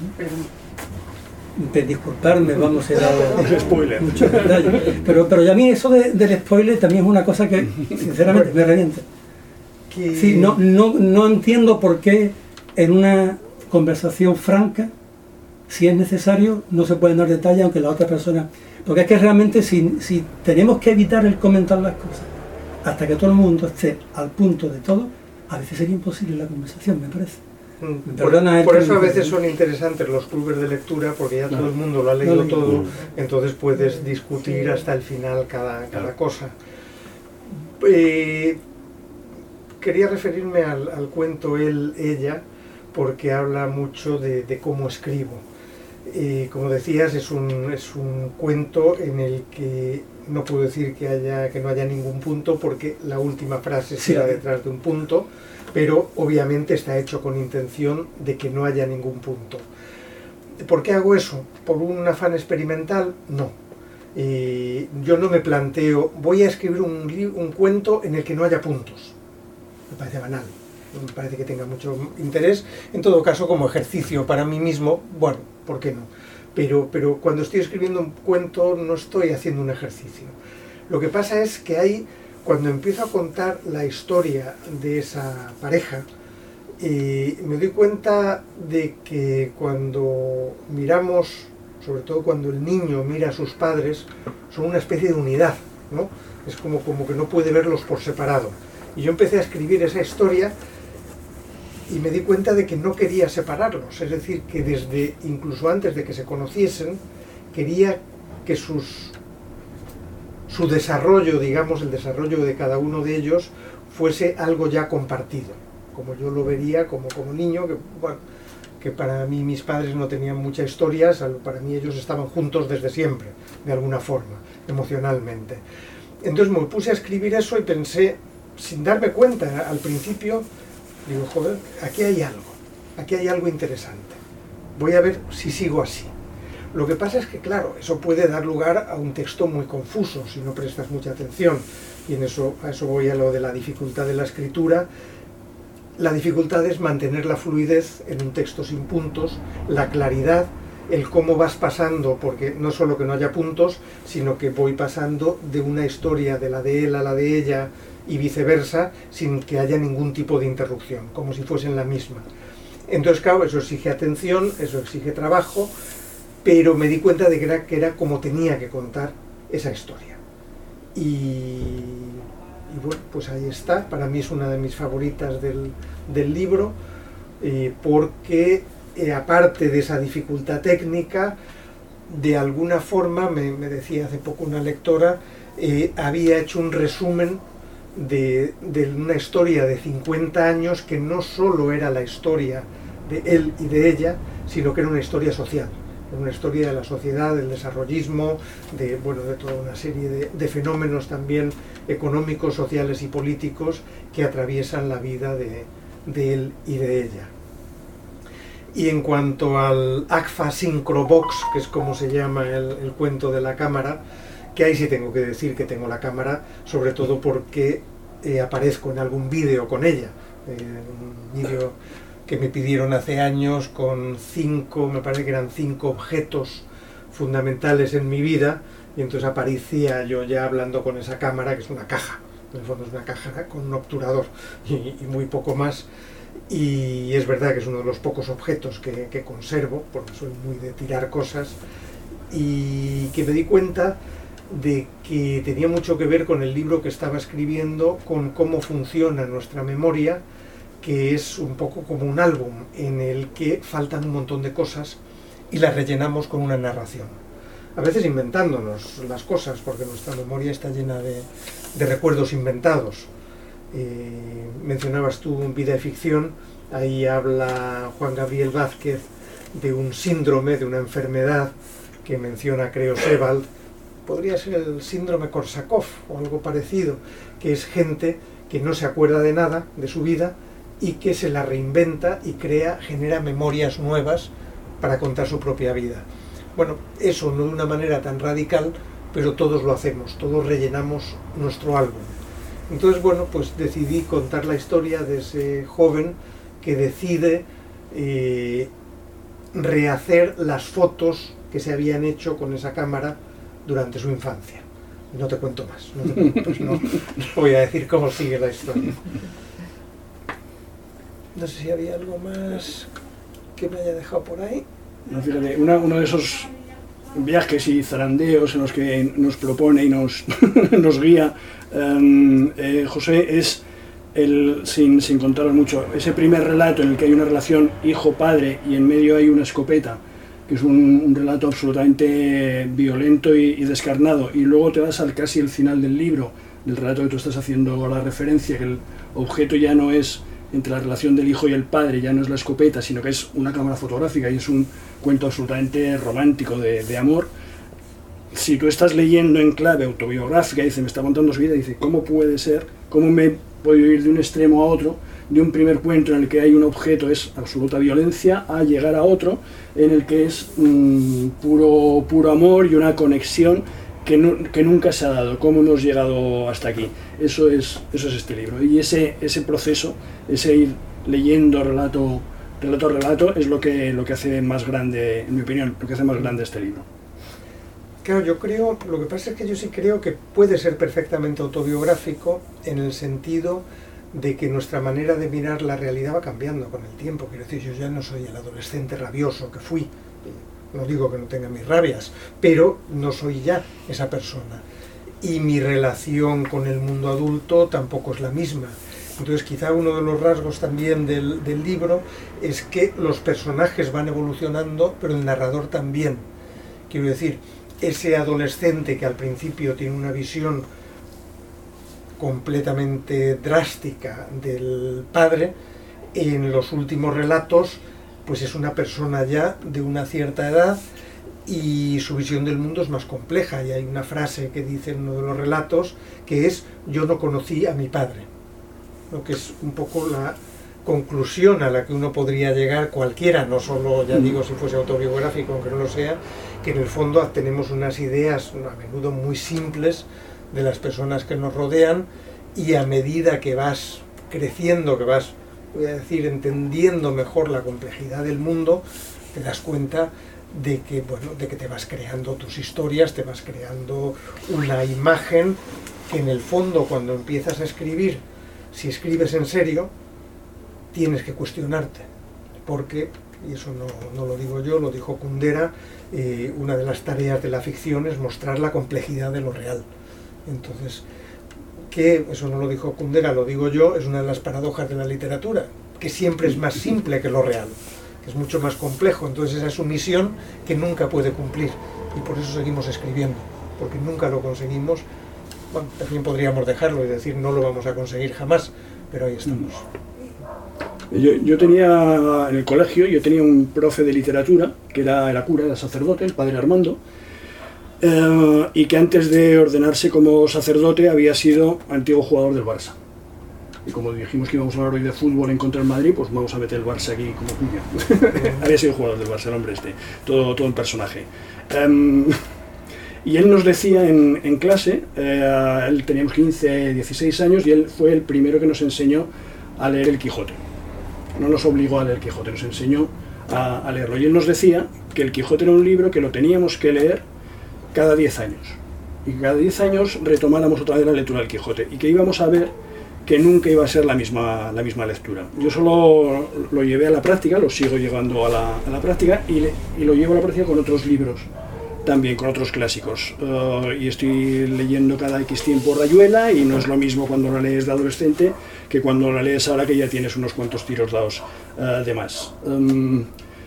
De disculparme, vamos a dar spoiler. Muchos detalles. Pero, pero ya a mí eso de, del spoiler también es una cosa que, sinceramente, me revienta. Sí, no, no, no entiendo por qué en una conversación franca, si es necesario, no se pueden dar detalles aunque la otra persona... Porque es que realmente si, si tenemos que evitar el comentar las cosas hasta que todo el mundo esté al punto de todo, a veces sería imposible la conversación, me parece. Mm. Por, por eso a veces son interesantes los clubes de lectura, porque ya todo el mundo lo ha leído todo, entonces puedes discutir hasta el final cada, cada cosa. Eh, quería referirme al, al cuento Él, Ella, porque habla mucho de, de cómo escribo. Eh, como decías, es un, es un cuento en el que no puedo decir que, haya, que no haya ningún punto, porque la última frase sí está detrás de un punto, pero obviamente está hecho con intención de que no haya ningún punto. ¿Por qué hago eso? ¿Por un afán experimental? No. Eh, yo no me planteo, voy a escribir un, un cuento en el que no haya puntos. Me parece banal. No me parece que tenga mucho interés. En todo caso, como ejercicio para mí mismo, bueno, ¿por qué no? Pero, pero cuando estoy escribiendo un cuento no estoy haciendo un ejercicio. Lo que pasa es que hay, cuando empiezo a contar la historia de esa pareja, eh, me doy cuenta de que cuando miramos, sobre todo cuando el niño mira a sus padres, son una especie de unidad, ¿no? Es como, como que no puede verlos por separado. Y yo empecé a escribir esa historia y me di cuenta de que no quería separarlos, es decir, que desde, incluso antes de que se conociesen, quería que sus, su desarrollo, digamos, el desarrollo de cada uno de ellos, fuese algo ya compartido, como yo lo vería como, como niño, que, bueno, que para mí mis padres no tenían mucha historia, para mí ellos estaban juntos desde siempre, de alguna forma, emocionalmente. Entonces me puse a escribir eso y pensé, sin darme cuenta al principio, digo, joder, aquí hay algo, aquí hay algo interesante. Voy a ver si sigo así. Lo que pasa es que, claro, eso puede dar lugar a un texto muy confuso si no prestas mucha atención. Y en eso, a eso voy a lo de la dificultad de la escritura. La dificultad es mantener la fluidez en un texto sin puntos, la claridad, el cómo vas pasando, porque no solo que no haya puntos, sino que voy pasando de una historia de la de él a la de ella y viceversa, sin que haya ningún tipo de interrupción, como si fuesen la misma. Entonces, claro, eso exige atención, eso exige trabajo, pero me di cuenta de que era, que era como tenía que contar esa historia. Y, y bueno, pues ahí está. Para mí es una de mis favoritas del, del libro, eh, porque eh, aparte de esa dificultad técnica, de alguna forma, me, me decía hace poco una lectora, eh, había hecho un resumen de, de una historia de cincuenta años que no solo era la historia de él y de ella, sino que era una historia social. Una historia de la sociedad, del desarrollismo, de, bueno, de toda una serie de, de fenómenos también económicos, sociales y políticos que atraviesan la vida de, de él y de ella. Y en cuanto al Agfa Synchro Box, que es como se llama el, el cuento de la cámara, que ahí sí tengo que decir que tengo la cámara, sobre todo porque eh, aparezco en algún vídeo con ella, eh, un vídeo que me pidieron hace años con cinco, me parece que eran cinco objetos fundamentales en mi vida, y entonces aparecía yo ya hablando con esa cámara, que es una caja, en el fondo es una caja con un obturador y, y muy poco más, y es verdad que es uno de los pocos objetos que, que conservo, porque soy muy de tirar cosas, y que me di cuenta de que tenía mucho que ver con el libro que estaba escribiendo, con cómo funciona nuestra memoria, que es un poco como un álbum en el que faltan un montón de cosas y las rellenamos con una narración. A veces inventándonos las cosas, porque nuestra memoria está llena de, de recuerdos inventados. Eh, mencionabas tú Vida y Ficción, ahí habla Juan Gabriel Vázquez de un síndrome, de una enfermedad que menciona, creo, Sebald. Podría ser el síndrome Korsakov o algo parecido, que es gente que no se acuerda de nada de su vida y que se la reinventa y crea, genera memorias nuevas para contar su propia vida. Bueno, eso no de una manera tan radical, pero todos lo hacemos, todos rellenamos nuestro álbum. Entonces, bueno, pues decidí contar la historia de ese joven que decide eh, rehacer las fotos que se habían hecho con esa cámara durante su infancia. No te cuento más, no te preocupes, no, no voy a decir cómo sigue la historia. No sé si había algo más que me haya dejado por ahí. No, fíjate, una, uno de esos viajes y zarandeos en los que nos propone y nos, nos guía um, eh, José es, el, sin, sin contaros mucho, ese primer relato en el que hay una relación hijo-padre y en medio hay una escopeta, que es un, un relato absolutamente violento y, y descarnado, y luego te vas al casi el final del libro, del relato que tú estás haciendo la referencia, que el objeto ya no es entre la relación del hijo y el padre, ya no es la escopeta, sino que es una cámara fotográfica y es un cuento absolutamente romántico de, de amor. Si tú estás leyendo en clave autobiográfica y dice, me está contando su vida, y dice, ¿cómo puede ser? ¿Cómo me he podido ir de un extremo a otro? De un primer cuento en el que hay un objeto, es absoluta violencia, a llegar a otro en el que es um, puro, puro amor y una conexión que, no, que nunca se ha dado. ¿Cómo hemos llegado hasta aquí? Eso es, eso es este libro. Y ese, ese proceso, ese ir leyendo relato, relato a relato, es lo que, lo que hace más grande, en mi opinión, lo que hace más grande este libro. Claro, yo creo, lo que pasa es que yo sí creo que puede ser perfectamente autobiográfico en el sentido de que nuestra manera de mirar la realidad va cambiando con el tiempo. Quiero decir, yo ya no soy el adolescente rabioso que fui. No digo que no tenga mis rabias, pero no soy ya esa persona. Y mi relación con el mundo adulto tampoco es la misma. Entonces quizá uno de los rasgos también del, del libro es que los personajes van evolucionando, pero el narrador también. Quiero decir, ese adolescente que al principio tiene una visión completamente drástica del padre, en los últimos relatos pues es una persona ya de una cierta edad y su visión del mundo es más compleja, y hay una frase que dice en uno de los relatos que es: yo no conocí a mi padre, lo que es un poco la, conclusión a la que uno podría llegar cualquiera, no solo, ya digo, si fuese autobiográfico, aunque no lo sea, que en el fondo tenemos unas ideas a menudo muy simples de las personas que nos rodean, y a medida que vas creciendo, que vas, voy a decir, entendiendo mejor la complejidad del mundo, te das cuenta de que, bueno, de que te vas creando tus historias, te vas creando una imagen que en el fondo, cuando empiezas a escribir, si escribes en serio, tienes que cuestionarte, porque, y eso no, no lo digo yo, lo dijo Kundera, eh, una de las tareas de la ficción es mostrar la complejidad de lo real. Entonces, que eso no lo dijo Kundera, lo digo yo, es una de las paradojas de la literatura, que siempre es más simple que lo real, que es mucho más complejo. Entonces esa es su misión que nunca puede cumplir, y por eso seguimos escribiendo, porque nunca lo conseguimos. Bueno, también podríamos dejarlo y decir no lo vamos a conseguir jamás, pero ahí estamos. Yo, yo tenía en el colegio, yo tenía un profe de literatura, que era, era cura, era sacerdote, el padre Armando, eh, y que antes de ordenarse como sacerdote había sido antiguo jugador del Barça. Y como dijimos que íbamos a hablar hoy de fútbol en contra del Madrid, pues vamos a meter el Barça aquí como puño. Había sido jugador del Barça, el hombre este, todo, todo un personaje. Um, y él nos decía en, en clase, eh, él teníamos quince, dieciséis años, y él fue el primero que nos enseñó a leer el Quijote. No nos obligó a leer el Quijote, nos enseñó a, a leerlo. Y él nos decía que el Quijote era un libro que lo teníamos que leer cada diez años. Y que cada diez años retomáramos otra vez la lectura del Quijote. Y que íbamos a ver que nunca iba a ser la misma, la misma lectura. Yo solo lo llevé a la práctica, lo sigo llevando a la, a la práctica, y, le, y lo llevo a la práctica con otros libros, también con otros clásicos. Uh, y estoy leyendo cada X tiempo Rayuela, y no es lo mismo cuando la lees de adolescente que cuando la lees ahora que ya tienes unos cuantos tiros dados uh, de más. Um,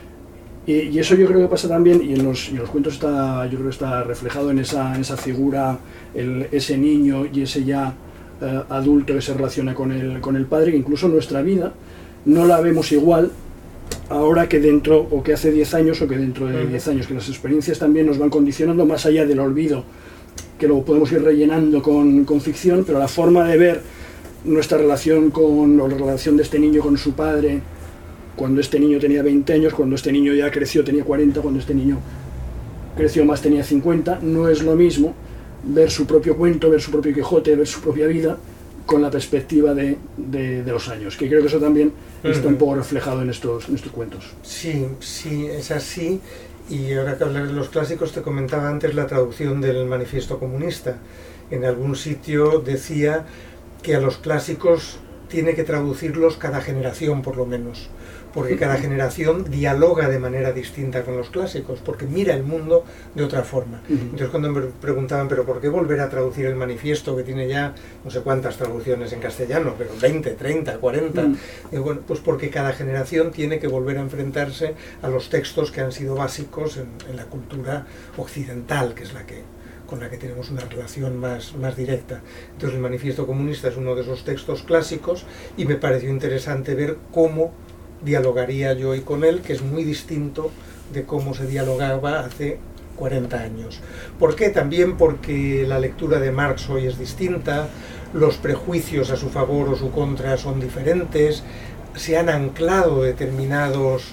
y, y eso yo creo que pasa también, y en los, y en los cuentos está, yo creo que está reflejado en esa, en esa figura, el, ese niño y ese ya Uh, adulto que se relaciona con el, con el padre, que incluso nuestra vida no la vemos igual ahora que dentro, o que hace diez años, o que dentro de diez años, que las experiencias también nos van condicionando, más allá del olvido, que lo podemos ir rellenando con, con ficción, pero la forma de ver nuestra relación con, o la relación de este niño con su padre, cuando este niño tenía veinte años, cuando este niño ya creció tenía cuarenta, cuando este niño creció más tenía cincuenta, no es lo mismo ver su propio cuento, ver su propio Quijote, ver su propia vida con la perspectiva de, de, de los años, que creo que eso también uh-huh. está un poco reflejado en estos, en estos cuentos. Sí, sí, es así. Y ahora que hablar de los clásicos, te comentaba antes la traducción del Manifiesto Comunista. En algún sitio decía que a los clásicos tiene que traducirlos cada generación, por lo menos, porque cada generación dialoga de manera distinta con los clásicos, porque mira el mundo de otra forma. Entonces cuando me preguntaban, pero ¿por qué volver a traducir el Manifiesto, que tiene ya no sé cuántas traducciones en castellano, pero veinte, treinta, cuarenta? Mm. Y bueno, pues porque cada generación tiene que volver a enfrentarse a los textos que han sido básicos en, en la cultura occidental, que es la que con la que tenemos una relación más, más directa. Entonces el Manifiesto Comunista es uno de esos textos clásicos, y me pareció interesante ver cómo dialogaría yo hoy con él, que es muy distinto de cómo se dialogaba hace cuarenta años. ¿Por qué? También porque la lectura de Marx hoy es distinta, los prejuicios a su favor o su contra son diferentes, se han anclado determinados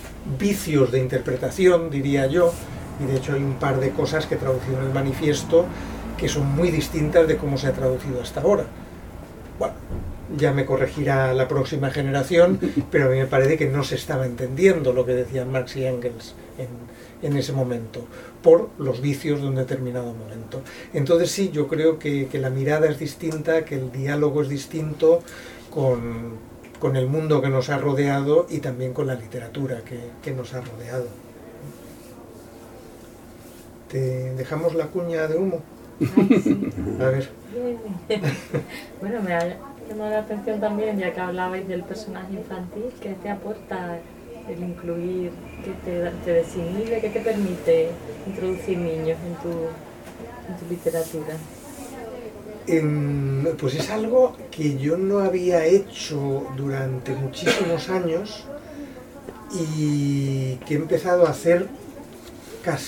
vicios de interpretación, diría yo, y de hecho hay un par de cosas que he traducido en el manifiesto que son muy distintas de cómo se ha traducido hasta ahora. Bueno, ya me corregirá la próxima generación, pero a mí me parece que no se estaba entendiendo lo que decían Marx y Engels en, en ese momento, por los vicios de un determinado momento. Entonces sí, yo creo que, que la mirada es distinta, que el diálogo es distinto con, con el mundo que nos ha rodeado y también con la literatura que, que nos ha rodeado. ¿Te dejamos la cuña de humo? Ay, sí. A ver. Bueno, me ha llamado la atención también, ya que hablabais del personaje infantil, ¿qué te aporta el incluir, qué te, te desinhibe, qué te permite introducir niños en tu, en tu literatura? Eh, pues es algo que yo no había hecho durante muchísimos años y que he empezado a hacer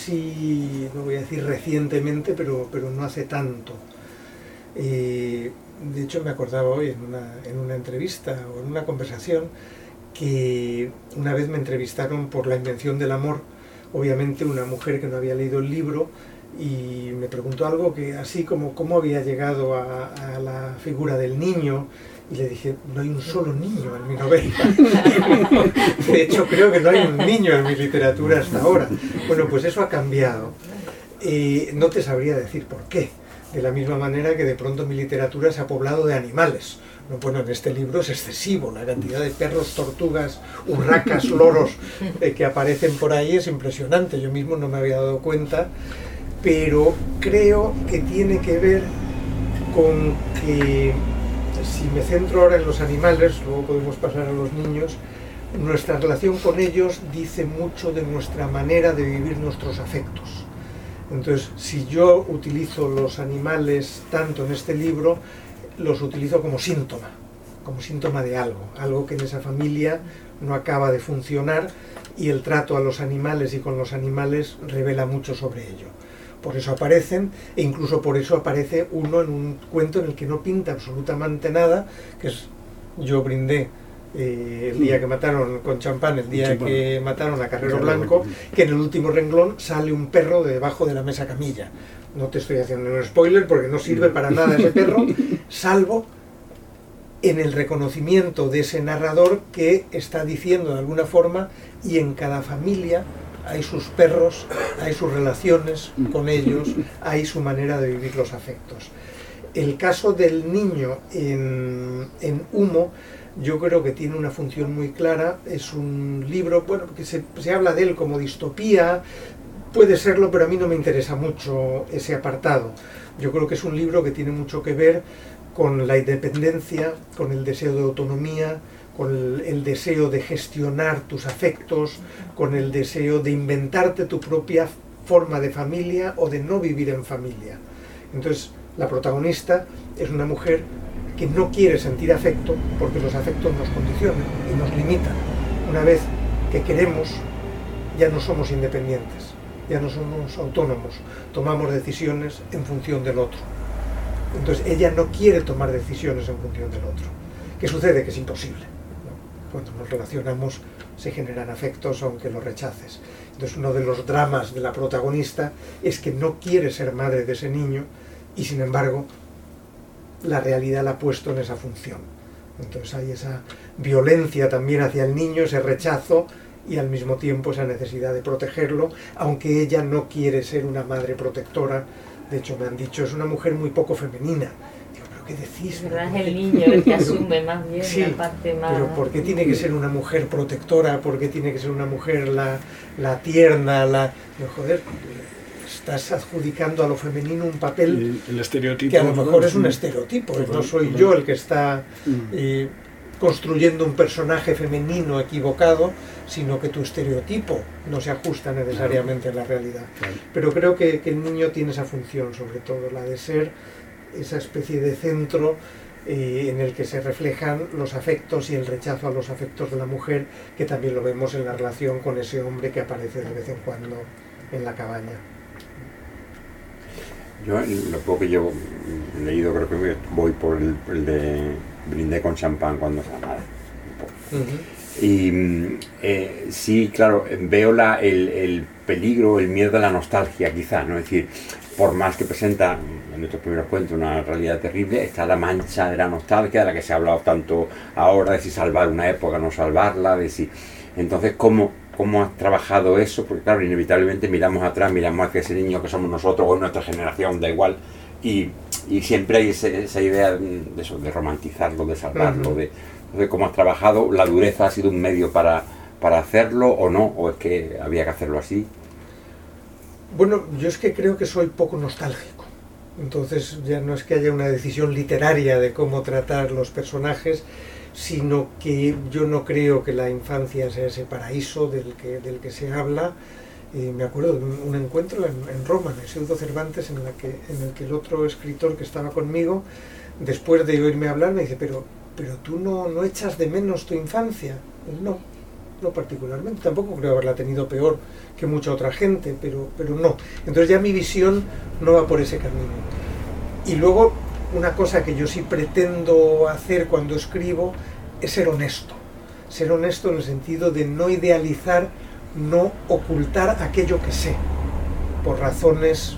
casi, no voy a decir recientemente, pero, pero no hace tanto. Eh, de hecho me acordaba hoy en una, en una entrevista o en una conversación que una vez me entrevistaron por La invención del amor, obviamente una mujer que no había leído el libro, y me preguntó algo que así como cómo había llegado a, a la figura del niño, y le dije, no hay un solo niño en mi novela. De hecho creo que no hay un niño en mi literatura hasta ahora. Bueno, pues eso ha cambiado. Eh, no te sabría decir por qué. De la misma manera que de pronto mi literatura se ha poblado de animales. Bueno, en este libro es excesivo, la cantidad de perros, tortugas, urracas, loros eh, que aparecen por ahí es impresionante. Yo mismo no me había dado cuenta, pero creo que tiene que ver con que, si me centro ahora en los animales, luego podemos pasar a los niños, nuestra relación con ellos dice mucho de nuestra manera de vivir nuestros afectos. Entonces, si yo utilizo los animales tanto en este libro, los utilizo como síntoma, como síntoma de algo, algo que en esa familia no acaba de funcionar, y el trato a los animales y con los animales revela mucho sobre ello. Por eso aparecen, e incluso por eso aparece uno en un cuento en el que no pinta absolutamente nada, que es Yo brindé eh, el día que mataron con champán, el día champán. que mataron a Carrero Blanco, que en el último renglón sale un perro de debajo de la mesa camilla. No te estoy haciendo un spoiler porque no sirve para nada ese perro, salvo en el reconocimiento de ese narrador que está diciendo de alguna forma, y en cada familia hay sus perros, hay sus relaciones con ellos, hay su manera de vivir los afectos. El caso del niño en, en Humo, yo creo que tiene una función muy clara. Es un libro, bueno, que se, se habla de él como distopía, puede serlo, pero a mí no me interesa mucho ese apartado. Yo creo que es un libro que tiene mucho que ver con la independencia, con el deseo de autonomía, con el, el deseo de gestionar tus afectos, con el deseo de inventarte tu propia forma de familia o de no vivir en familia. Entonces, la protagonista es una mujer que no quiere sentir afecto porque los afectos nos condicionan y nos limitan. Una vez que queremos, ya no somos independientes, ya no somos autónomos, tomamos decisiones en función del otro. Entonces ella no quiere tomar decisiones en función del otro. ¿Qué sucede? Que es imposible, ¿no? Cuando nos relacionamos se generan afectos aunque los rechaces. Entonces uno de los dramas de la protagonista es que no quiere ser madre de ese niño y sin embargo la realidad la ha puesto en esa función. Entonces hay esa violencia también hacia el niño, ese rechazo, y al mismo tiempo esa necesidad de protegerlo, aunque ella no quiere ser una madre protectora. De hecho me han dicho, es una mujer muy poco femenina. Digo, ¿pero qué decís? Es verdad, es el niño el que asume más bien sí, la parte más... pero ¿por qué tiene que ser una mujer protectora? ¿Por qué tiene que ser una mujer la, la tierna? La... Digo, joder, estás adjudicando a lo femenino un papel el, el estereotipo, que a lo mejor es un estereotipo. No soy yo el que está eh, construyendo un personaje femenino equivocado, sino que tu estereotipo no se ajusta necesariamente a la realidad. Pero creo que, que el niño tiene esa función, sobre todo, la de ser esa especie de centro eh, en el que se reflejan los afectos y el rechazo a los afectos de la mujer, que también lo vemos en la relación con ese hombre que aparece de vez en cuando en la cabaña. Yo, lo poco que llevo leído, creo que voy por el, el de Brindé con champán cuando se llama. Uh-huh. Y eh, sí, claro, veo la, el, el peligro, el miedo a la nostalgia, quizás, ¿no? Es decir, por más que presenta en estos primeros cuentos una realidad terrible, está la mancha de la nostalgia, de la que se ha hablado tanto ahora, de si salvar una época o no salvarla, de si... Entonces, ¿cómo, cómo has trabajado eso? Porque claro, inevitablemente miramos atrás, miramos hacia ese niño que somos nosotros o nuestra generación, da igual, y, y siempre hay ese, esa idea de, eso, de romantizarlo, de salvarlo, uh-huh. de, de cómo has trabajado. ¿La dureza ha sido un medio para, para hacerlo o no? ¿O es que había que hacerlo así? Bueno, yo es que creo que soy poco nostálgico. Entonces ya no es que haya una decisión literaria de cómo tratar los personajes, sino que yo no creo que la infancia sea ese paraíso del que, del que se habla. Eh, me acuerdo de un, un encuentro en, en Roma, en el Pseudo Cervantes, en, la que, en el que el otro escritor que estaba conmigo, después de oírme hablar, me dice, pero, pero tú no, no echas de menos tu infancia. Pues no, no particularmente, tampoco creo haberla tenido peor que mucha otra gente, pero, pero no. Entonces ya mi visión no va por ese camino. Y luego una cosa que yo sí pretendo hacer cuando escribo es ser honesto. Ser honesto en el sentido de no idealizar, no ocultar aquello que sé, por razones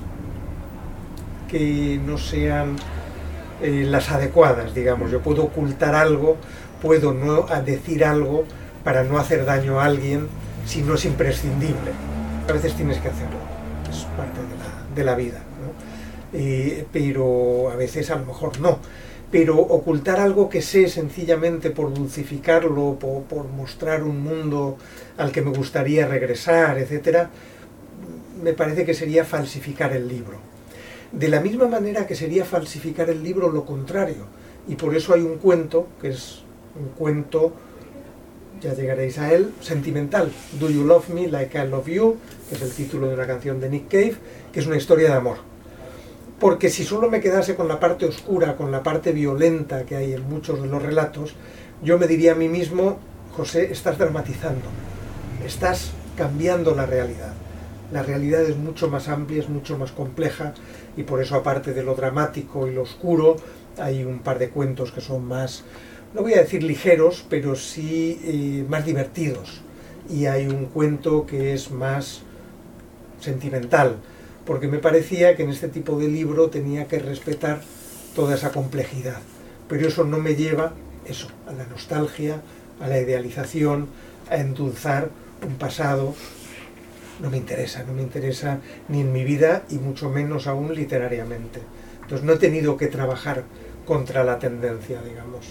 que no sean eh, las adecuadas, digamos. Yo puedo ocultar algo, puedo no decir algo para no hacer daño a alguien si no es imprescindible. A veces tienes que hacerlo, es parte de la, de la vida, ¿no? Eh, pero a veces a lo mejor no. Pero ocultar algo que sé sencillamente por dulcificarlo, por, por mostrar un mundo al que me gustaría regresar, etcétera, me parece que sería falsificar el libro. De la misma manera que sería falsificar el libro lo contrario. Y por eso hay un cuento, que es un cuento, ya llegaréis a él, sentimental. Do You Love Me Like I Love You, que es el título de una canción de Nick Cave, que es una historia de amor. Porque si solo me quedase con la parte oscura, con la parte violenta que hay en muchos de los relatos, yo me diría a mí mismo, José, estás dramatizando, estás cambiando la realidad. La realidad es mucho más amplia, es mucho más compleja, y por eso, aparte de lo dramático y lo oscuro, hay un par de cuentos que son más, no voy a decir ligeros, pero sí eh, más divertidos. Y hay un cuento que es más sentimental, porque me parecía que en este tipo de libro tenía que respetar toda esa complejidad. Pero eso no me lleva, eso, a la nostalgia, a la idealización, a endulzar un pasado. No me interesa, no me interesa ni en mi vida y mucho menos aún literariamente. Entonces no he tenido que trabajar contra la tendencia, digamos.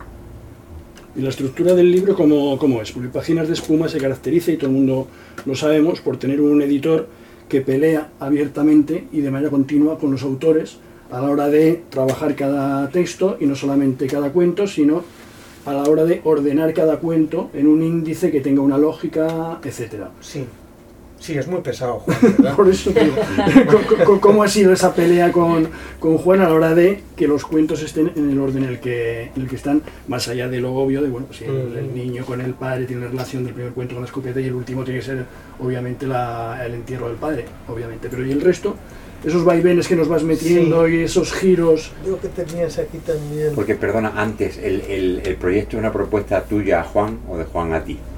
¿Y la estructura del libro cómo, cómo es? Porque Páginas de Espuma se caracteriza, y todo el mundo lo sabemos, por tener un editor que pelea abiertamente y de manera continua con los autores a la hora de trabajar cada texto, y no solamente cada cuento, sino a la hora de ordenar cada cuento en un índice que tenga una lógica, etcétera. Sí. Sí, es muy pesado, Juan, ¿verdad? Por eso digo, ¿cómo ha sido esa pelea con, con Juan a la hora de que los cuentos estén en el orden en el que, en el que están, más allá de lo obvio de, bueno, pues si el, el niño con el padre tiene una relación del primer cuento con la escopeta, y el último tiene que ser, obviamente, la, el entierro del padre, obviamente, pero ¿y el resto? Esos vaivenes que nos vas metiendo, sí, y esos giros... Yo que tenías aquí también... Porque, perdona, antes, ¿el, el, el proyecto es una propuesta tuya a Juan o de Juan a ti?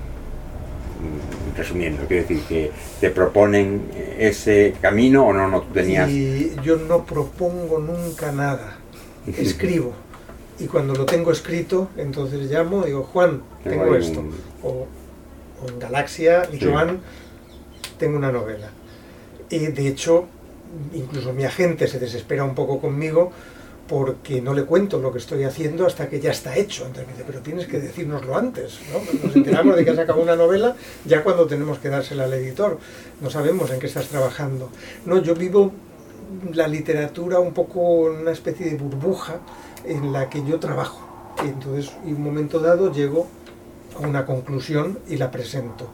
Resumiendo, quiero decir que te proponen ese camino o no, no tú tenías... Y yo no propongo nunca nada, escribo, y cuando lo tengo escrito, entonces llamo y digo, Juan, tengo, tengo esto, un... o, o en Galaxia, sí, Joan, tengo una novela. Y de hecho, incluso mi agente se desespera un poco conmigo, porque no le cuento lo que estoy haciendo hasta que ya está hecho. Entonces me dice, pero tienes que decírnoslo antes, ¿no? Nos enteramos de que has acabado una novela ya cuando tenemos que dársela al editor. No sabemos en qué estás trabajando. No, yo vivo la literatura un poco en una especie de burbuja en la que yo trabajo. Y entonces, en un momento dado, llego a una conclusión y la presento.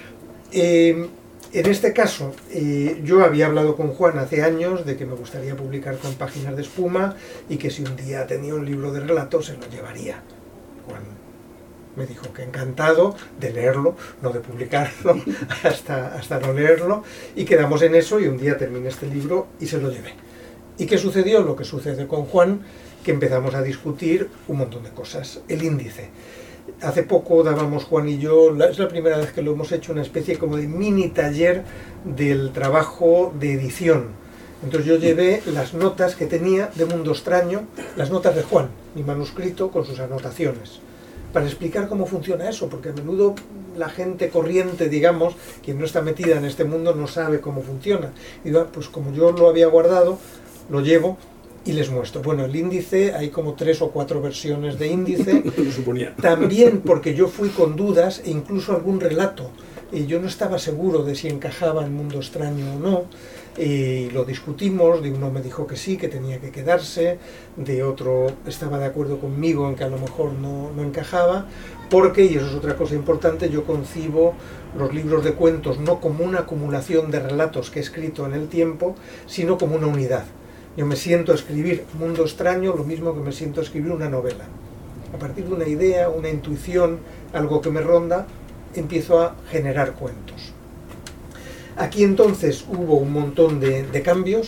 Eh, En este caso, eh, yo había hablado con Juan hace años de que me gustaría publicar con Páginas de Espuma, y que si un día tenía un libro de relatos se lo llevaría. Juan me dijo que encantado de leerlo, no de publicarlo, hasta, hasta no leerlo, y quedamos en eso, y un día terminé este libro y se lo llevé. ¿Y qué sucedió? Lo que sucede con Juan, que empezamos a discutir un montón de cosas. El índice. Hace poco dábamos, Juan y yo, es la primera vez que lo hemos hecho, una especie como de mini taller del trabajo de edición. Entonces yo llevé las notas que tenía de Mundo Extraño, las notas de Juan, mi manuscrito con sus anotaciones, para explicar cómo funciona eso, porque a menudo la gente corriente, digamos, quien no está metida en este mundo, no sabe cómo funciona. Y digo, pues como yo lo había guardado, lo llevo y les muestro. Bueno, el índice, hay como tres o cuatro versiones de índice. Lo suponía. También porque yo fui con dudas, e incluso algún relato. Y yo no estaba seguro de si encajaba en Mundo Extraño o no. Y lo discutimos, de uno me dijo que sí, que tenía que quedarse, de otro estaba de acuerdo conmigo en que a lo mejor no, no encajaba, porque, y eso es otra cosa importante, yo concibo los libros de cuentos no como una acumulación de relatos que he escrito en el tiempo, sino como una unidad. Yo me siento a escribir Mundo Extraño lo mismo que me siento a escribir una novela. A partir de una idea, una intuición, algo que me ronda, empiezo a generar cuentos. Aquí entonces hubo un montón de, de cambios.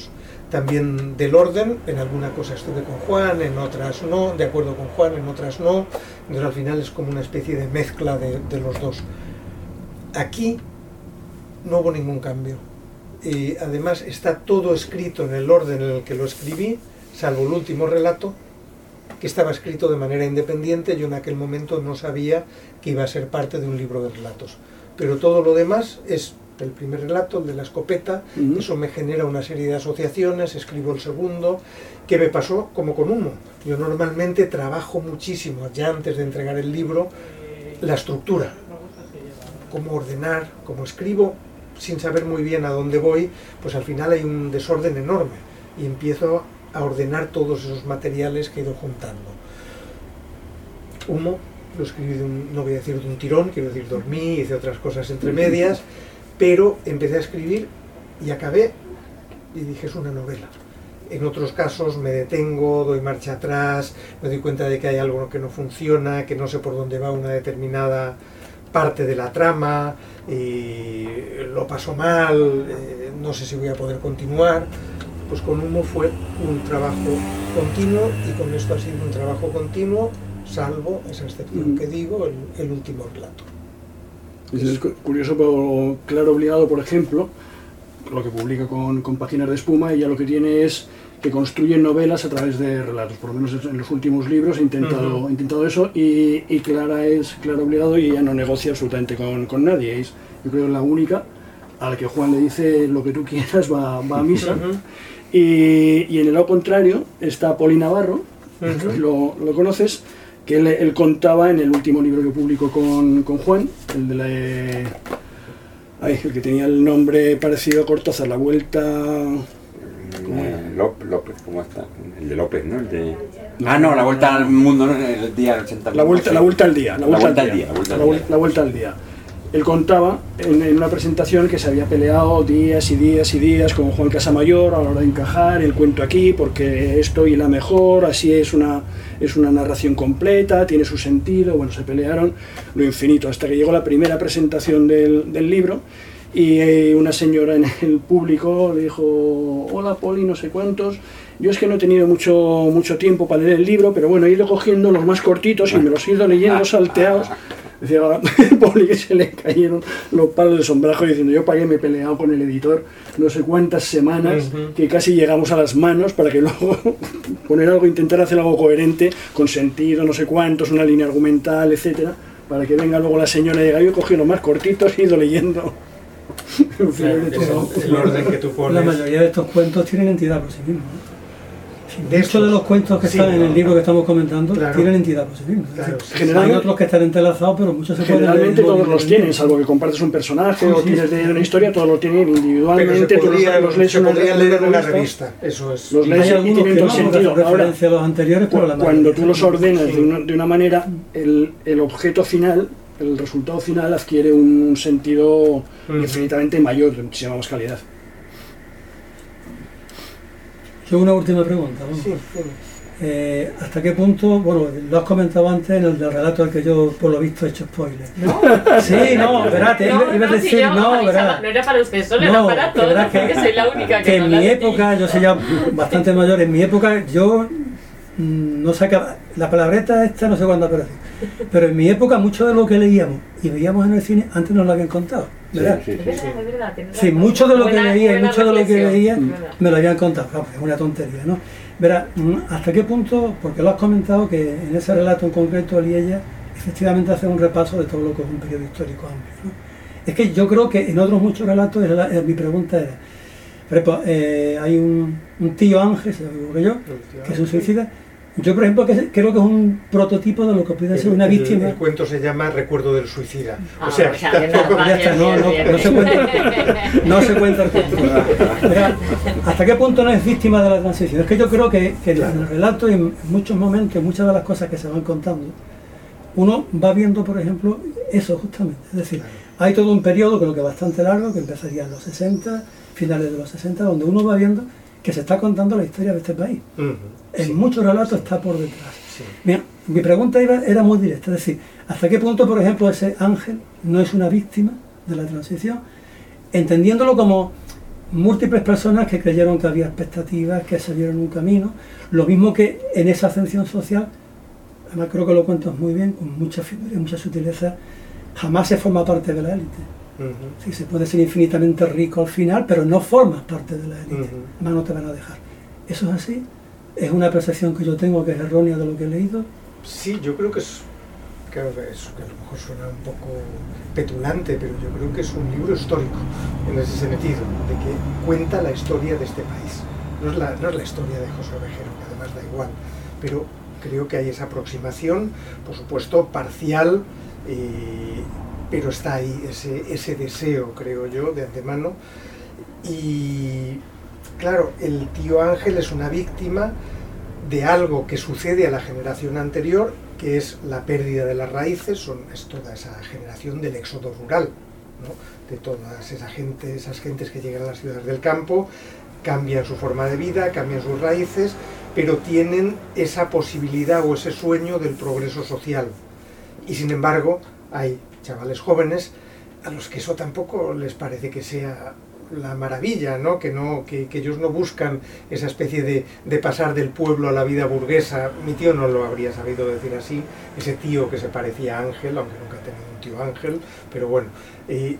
también del orden. En alguna cosa estuve con Juan, en otras no, de acuerdo con Juan, en otras no. Entonces al final es como una especie de mezcla de, de los dos. Aquí no hubo ningún cambio. Y además está todo escrito en el orden en el que lo escribí, salvo el último relato, que estaba escrito de manera independiente. Yo en aquel momento no sabía que iba a ser parte de un libro de relatos. Pero todo lo demás es el primer relato, el de la escopeta. Uh-huh. Eso me genera una serie de asociaciones, escribo el segundo, que me pasó como con Humo. Yo normalmente trabajo muchísimo, ya antes de entregar el libro, la estructura, cómo ordenar, cómo escribo, sin saber muy bien a dónde voy, pues al final hay un desorden enorme y empiezo a ordenar todos esos materiales que he ido juntando. Humo lo escribí, de un, no voy a decir de un tirón, quiero decir dormí, hice otras cosas entre medias, pero empecé a escribir y acabé y dije es una novela. En otros casos me detengo, doy marcha atrás, me doy cuenta de que hay algo que no funciona, que no sé por dónde va una determinada parte de la trama, y lo paso mal, eh, no sé si voy a poder continuar. Pues con Humo fue un trabajo continuo, y con esto ha sido un trabajo continuo, salvo esa excepción que digo, el, el último relato. Es curioso, pero Claro Obligado, por ejemplo, lo que publica con, con Páginas de Espuma, ella lo que tiene es que construye novelas a través de relatos, por lo menos en los últimos libros he intentado, uh-huh. he intentado eso, y, y Clara es Claro Obligado y ella no negocia absolutamente con, con nadie. Es, yo creo, la única a la que Juan le dice lo que tú quieras, va, va a misa. Uh-huh. y, y en el lado contrario está Poli Navarro, uh-huh. lo, lo conoces, que él, él contaba en el último libro que publicó con, con Juan, el de la... Ay, el que tenía el nombre parecido a Cortázar, La Vuelta... Eh, López, López, ¿cómo está? El de López, ¿no? El de... Ah, no, La Vuelta al Mundo, ¿no? El día ochenta. La vuelta, la vuelta al día. La vuelta, la vuelta al día. día. La, vuelta la, al día. día. la vuelta al día. Él contaba en, en una presentación que se había peleado días y días y días con Juan Casamayor a la hora de encajar el cuento aquí, porque esto y la mejor, así es una, es una narración completa, tiene su sentido. Bueno, se pelearon lo infinito, hasta que llegó la primera presentación del, del libro, y eh, una señora en el público le dijo: hola Poli, no sé cuántos, yo es que no he tenido mucho, mucho tiempo para leer el libro, pero bueno, he ido cogiendo los más cortitos y me los he ido leyendo salteados. Decía Poli que se le cayeron los palos del sombrajo diciendo: yo pagué, me he peleado con el editor no sé cuántas semanas, uh-huh. que casi llegamos a las manos para que luego poner algo, intentar hacer algo coherente, con sentido, no sé cuántos, una línea argumental, etcétera, para que venga luego la señora y diga: yo he cogido los más cortitos y he ido leyendo. Claro, el, el orden que tú pones. La mayoría de estos cuentos tienen entidad por sí mismos, ¿no? De hecho, de los cuentos que sí, están en el libro que estamos comentando, claro, tienen entidad por sí mismos. Claro, sí, hay otros que están entrelazados, pero muchos se pueden leer. Generalmente todos los tienen, salvo que compartes un personaje sí, o sí, tienes de una historia, todos los tienen individualmente. Pero se podría, los lees se podría leer en una revista. Eso es. Los lees y tienen todo sentido. Ahora, a los anteriores, cu la cuando tú los ordenas sí. de, una, de una manera, el, el objeto final, el resultado final adquiere un sentido mm. infinitamente mayor, de muchísima más calidad. Yo una última pregunta. ¿no? Sí, sí. Eh, ¿Hasta qué punto, bueno, lo has comentado antes en el del relato al que yo por lo visto he hecho spoiler? ¿No? Sí, no, verás, te no, iba a no, decir, si yo, no, verás. No era para usted solo, no, era para todos, que, porque soy la única que, que no en mi época, yo soy ya bastante mayor, en mi época yo mmm, no sacaba, la palabreta esta no sé cuándo apareció, pero en mi época mucho de lo que leíamos y veíamos en el cine antes nos lo habían contado. ¿verdad? Sí, sí, sí, sí. Es verdad, sí, mucho de lo buena, que leía y mucho de lo que leía me lo habían contado. Claro, es una tontería, ¿no? Verá, ¿hasta qué punto? Porque lo has comentado que en ese relato en concreto él y ella efectivamente hace un repaso de todo lo que es un periodo histórico amplio, ¿no? Es que yo creo que en otros muchos relatos es la, es, mi pregunta era, por ejemplo, eh, hay un, un tío Ángel, se lo digo que yo, que es un suicida. Yo, por ejemplo, que, creo que es un prototipo de lo que puede ser una víctima. El, el cuento se llama Recuerdo del suicida. Ah, o sea, o sea tampoco, ya está, no, no, no se cuenta, no se cuenta el cuento. Mira, ¿hasta qué punto no es víctima de la transición? Es que yo creo que, que claro. en el relato y en muchos momentos, muchas de las cosas que se van contando, uno va viendo, por ejemplo, eso justamente. Es decir, claro. hay todo un periodo, creo que bastante largo, que empezaría en los sesenta, finales de los sesenta, donde uno va viendo que se está contando la historia de este país. Uh-huh. En sí, muchos relatos sí. está por detrás. Sí. Mira, mi pregunta era, era muy directa, es decir, ¿hasta qué punto, por ejemplo, ese Ángel no es una víctima de la transición? Entendiéndolo como múltiples personas que creyeron que había expectativas, que se vieron un camino, lo mismo que en esa ascensión social, además creo que lo cuentas muy bien, con mucha figura y mucha sutileza, jamás se forma parte de la élite. Uh-huh. Sí, se puede ser infinitamente rico al final, pero no formas parte de la élite, uh-huh. además no te van a dejar. ¿Eso es así? ¿Es una percepción que yo tengo que es errónea de lo que he leído? Sí, yo creo que es, claro, es que a lo mejor suena un poco petulante, pero yo creo que es un libro histórico en ese sentido, de que cuenta la historia de este país. No es la, no es la historia de José Ovejero, que además da igual, pero creo que hay esa aproximación, por supuesto, parcial, eh, pero está ahí ese, ese deseo, creo yo, de antemano. Y claro, el tío Ángel es una víctima de algo que sucede a la generación anterior, que es la pérdida de las raíces, son, es toda esa generación del éxodo rural, ¿no? De todas esa gente, esas gentes que llegan a las ciudades del campo, cambian su forma de vida, cambian sus raíces, pero tienen esa posibilidad o ese sueño del progreso social. Y sin embargo, hay chavales jóvenes a los que eso tampoco les parece que sea la maravilla, ¿no? Que, no, que, que ellos no buscan esa especie de, de pasar del pueblo a la vida burguesa. Mi tío no lo habría sabido decir así, ese tío que se parecía a Ángel, aunque nunca he tenido un tío Ángel, pero bueno, eh,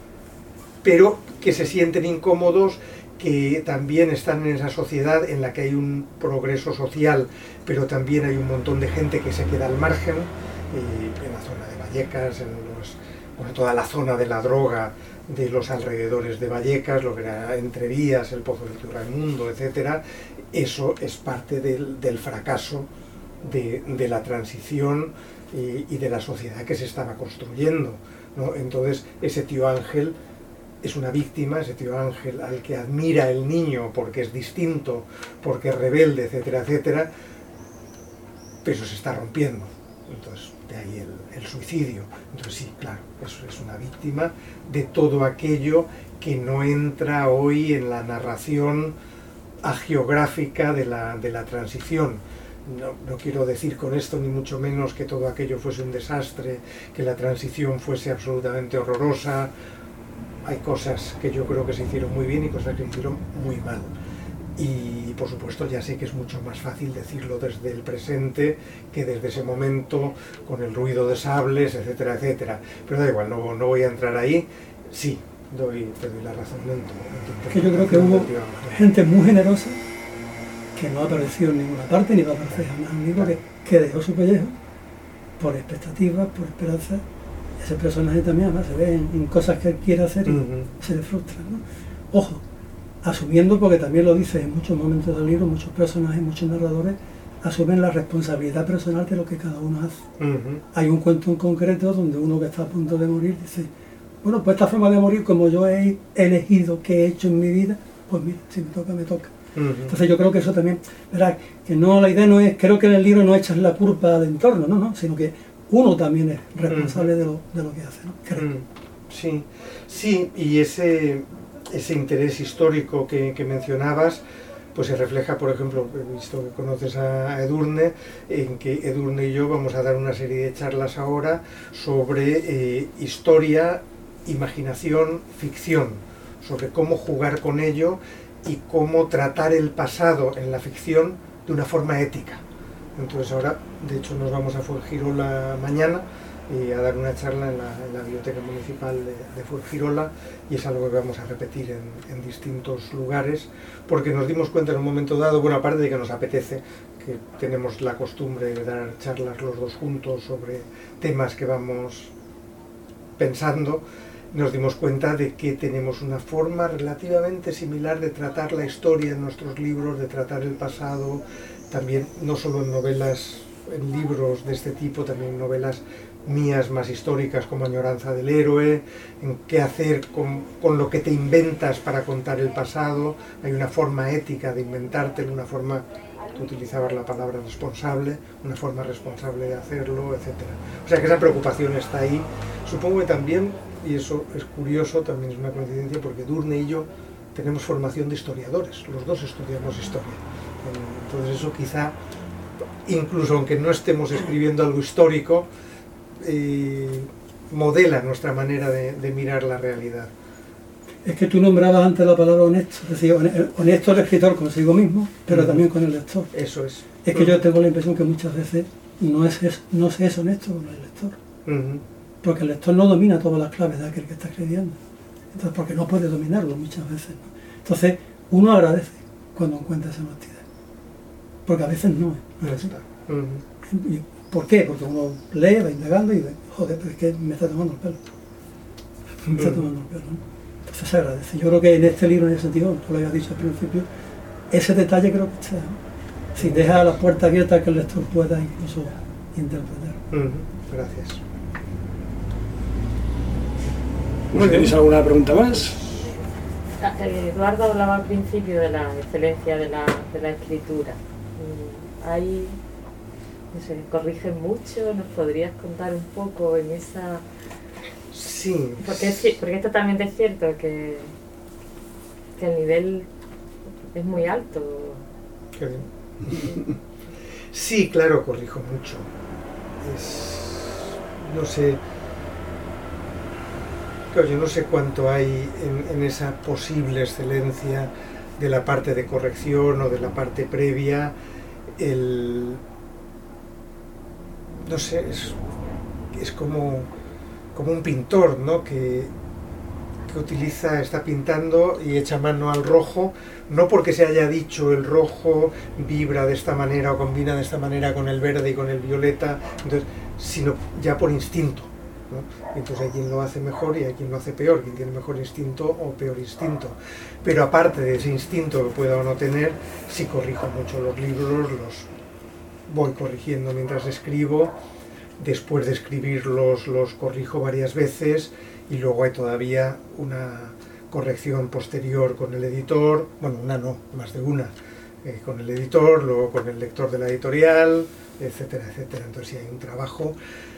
pero que se sienten incómodos, que también están en esa sociedad en la que hay un progreso social, pero también hay un montón de gente que se queda al margen, eh, en la zona de Vallecas, en los, bueno, toda la zona de la droga de los alrededores de Vallecas, lo que era Entrevías, el Pozo del Tío Raimundo, etcétera. Eso es parte del, del fracaso de, de la transición y, y de la sociedad que se estaba construyendo, ¿no? Entonces, ese tío Ángel es una víctima, ese tío Ángel al que admira el niño porque es distinto, porque es rebelde, etcétera, etcétera, pero se está rompiendo. Entonces, de ahí el, el suicidio. Entonces sí, claro, eso es una víctima de todo aquello que no entra hoy en la narración hagiográfica de la, de la transición. No, no quiero decir con esto ni mucho menos que todo aquello fuese un desastre, que la transición fuese absolutamente horrorosa. Hay cosas que yo creo que se hicieron muy bien y cosas que se hicieron muy mal. Y por supuesto ya sé que es mucho más fácil decirlo desde el presente que desde ese momento, con el ruido de sables, etcétera, etcétera. Pero da igual, no, no voy a entrar ahí. Sí, doy, te doy la razón en tu, en tu que yo creo que hubo gente muy generosa que no apareció en ninguna parte, ni va a aparecer jamás. Un libro que, que dejó su pellejo por expectativas, por esperanzas. Ese personaje también además se ve en, en cosas que él quiere hacer y uh-huh. se le frustra, ¿no? Ojo, asumiendo, porque también lo dice en muchos momentos del libro, muchos personajes, muchos narradores asumen la responsabilidad personal de lo que cada uno hace. Uh-huh. Hay un cuento en concreto donde uno que está a punto de morir dice, bueno, pues esta forma de morir, como yo he elegido, que he hecho en mi vida, pues mira, si me toca, me toca. Uh-huh. Entonces yo creo que eso también, verá, que no, la idea no es, creo que en el libro no echas la culpa al entorno, no, no, sino que uno también es responsable uh-huh. de, lo, de lo que hace, ¿no? Creo. Uh-huh. Sí, sí, y ese... ese interés histórico que, que mencionabas, pues se refleja, por ejemplo, he visto que conoces a Edurne, en que Edurne y yo vamos a dar una serie de charlas ahora sobre eh, historia, imaginación, ficción, sobre cómo jugar con ello y cómo tratar el pasado en la ficción de una forma ética. Entonces ahora, de hecho, nos vamos a Fuengirola mañana y a dar una charla en la, en la Biblioteca Municipal de, de Fuengirola, y es algo que vamos a repetir en, en distintos lugares, porque nos dimos cuenta en un momento dado, bueno, aparte de que nos apetece, que tenemos la costumbre de dar charlas los dos juntos sobre temas que vamos pensando, nos dimos cuenta de que tenemos una forma relativamente similar de tratar la historia en nuestros libros, de tratar el pasado, también no solo en novelas, en libros de este tipo, también en novelas mías más históricas como Añoranza del héroe, en qué hacer con, con lo que te inventas para contar el pasado. Hay una forma ética de inventártelo, una forma, tú utilizabas la palabra responsable, una forma responsable de hacerlo, etcétera. O sea que esa preocupación está ahí. Supongo que también, y eso es curioso, también es una coincidencia, porque Edurne y yo tenemos formación de historiadores, los dos estudiamos historia. Entonces eso quizá, incluso aunque no estemos escribiendo algo histórico, Eh, modela nuestra manera de, de mirar la realidad. es que tú nombrabas antes la palabra honesto, es decir, honesto el escritor consigo mismo, pero uh-huh. también con el lector. Eso es. Es que uh-huh. yo tengo la impresión que muchas veces no, es, es, no se es honesto con el lector. Uh-huh. Porque el lector no domina todas las claves de aquel que está escribiendo. Entonces, porque no puede dominarlo muchas veces, ¿no? Entonces, uno agradece cuando encuentra esa honestidad. Porque a veces no, ¿no es así? Uh-huh. ¿Por qué? Porque uno lee, va indagando y ve, joder, pero es que me está tomando el pelo. Me está tomando el pelo, ¿no? Entonces se agradece. Yo creo que en este libro, en ese sentido, tú lo habías dicho al principio, ese detalle creo que está, ¿no? Si deja la puerta abierta que el lector pueda incluso interpretar. Uh-huh. Gracias. Muy ¿Tenéis alguna pregunta más? Eduardo hablaba al principio de la excelencia de la, de la escritura. Hay, no sé, corrigen mucho, ¿nos podrías contar un poco en esa...? Sí. Porque es, porque es totalmente cierto que, que el nivel es muy alto. Qué bien. Sí, claro, corrijo mucho. Es, no sé... Yo no sé cuánto hay en, en esa posible excelencia de la parte de corrección o de la parte previa. El, no sé, es, es como, como un pintor, ¿no? que, que utiliza, está pintando y echa mano al rojo, no porque se haya dicho el rojo vibra de esta manera o combina de esta manera con el verde y con el violeta, entonces, sino ya por instinto, ¿no? Entonces hay quien lo hace mejor y hay quien lo hace peor, quien tiene mejor instinto o peor instinto. Pero aparte de ese instinto que pueda o no tener, sí corrijo mucho los libros, los voy corrigiendo mientras escribo, después de escribirlos los corrijo varias veces y luego hay todavía una corrección posterior con el editor, bueno, una no, más de una, eh, con el editor, luego con el lector de la editorial, etcétera, etcétera. Entonces sí hay un trabajo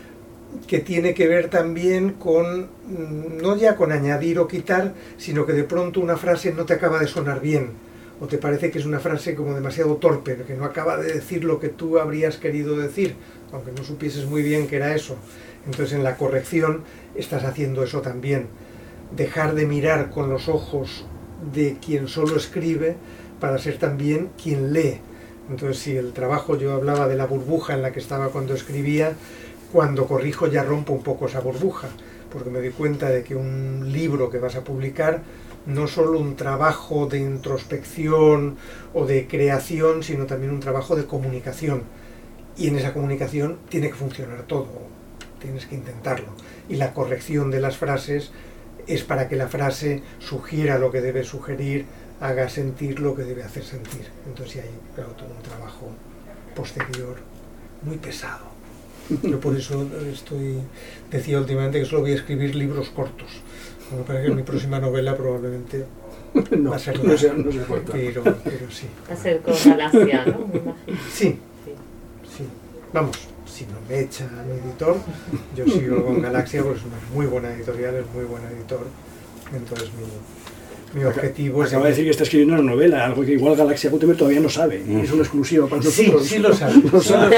que tiene que ver también con, no ya con añadir o quitar, sino que de pronto una frase no te acaba de sonar bien, o te parece que es una frase como demasiado torpe, que no acaba de decir lo que tú habrías querido decir, aunque no supieses muy bien que era eso. Entonces en la corrección estás haciendo eso también, dejar de mirar con los ojos de quien solo escribe para ser también quien lee. Entonces si el trabajo, yo hablaba de la burbuja en la que estaba cuando escribía, cuando corrijo ya rompo un poco esa burbuja, porque me doy cuenta de que un libro que vas a publicar no solo un trabajo de introspección o de creación, sino también un trabajo de comunicación. Y en esa comunicación tiene que funcionar todo, tienes que intentarlo. Y la corrección de las frases es para que la frase sugiera lo que debe sugerir, haga sentir lo que debe hacer sentir. Entonces hay, claro, todo un trabajo posterior muy pesado. Yo por eso estoy, decía últimamente que solo voy a escribir libros cortos. Me parece que mi próxima novela probablemente no, va a ser no, sea, no sea pero, pero sí. Va a ser con Galaxia, ¿no? Me imagino. Sí, sí, sí. Vamos, si no me echa el editor, yo sigo con Galaxia porque es una muy buena editorial, es muy buen editor. Entonces mi... Mi objetivo Acaba de decir que está escribiendo una novela, algo que igual Galaxia Gutenberg todavía no sabe, y es una exclusiva para nosotros. Sí, sí lo sabe. Lo sabe.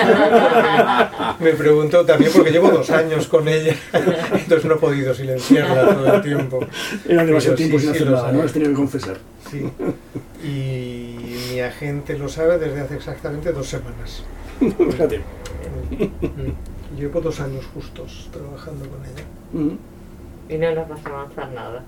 Me preguntó también porque llevo dos años con ella, entonces no he podido silenciarla todo el tiempo. Era demasiado tiempo sin hacer nada, no has tenido que confesar. Sí, y mi agente lo sabe desde hace exactamente dos semanas. Fíjate. Llevo dos años justos trabajando con ella. Uh-huh. Y no nos vas a avanzar nada.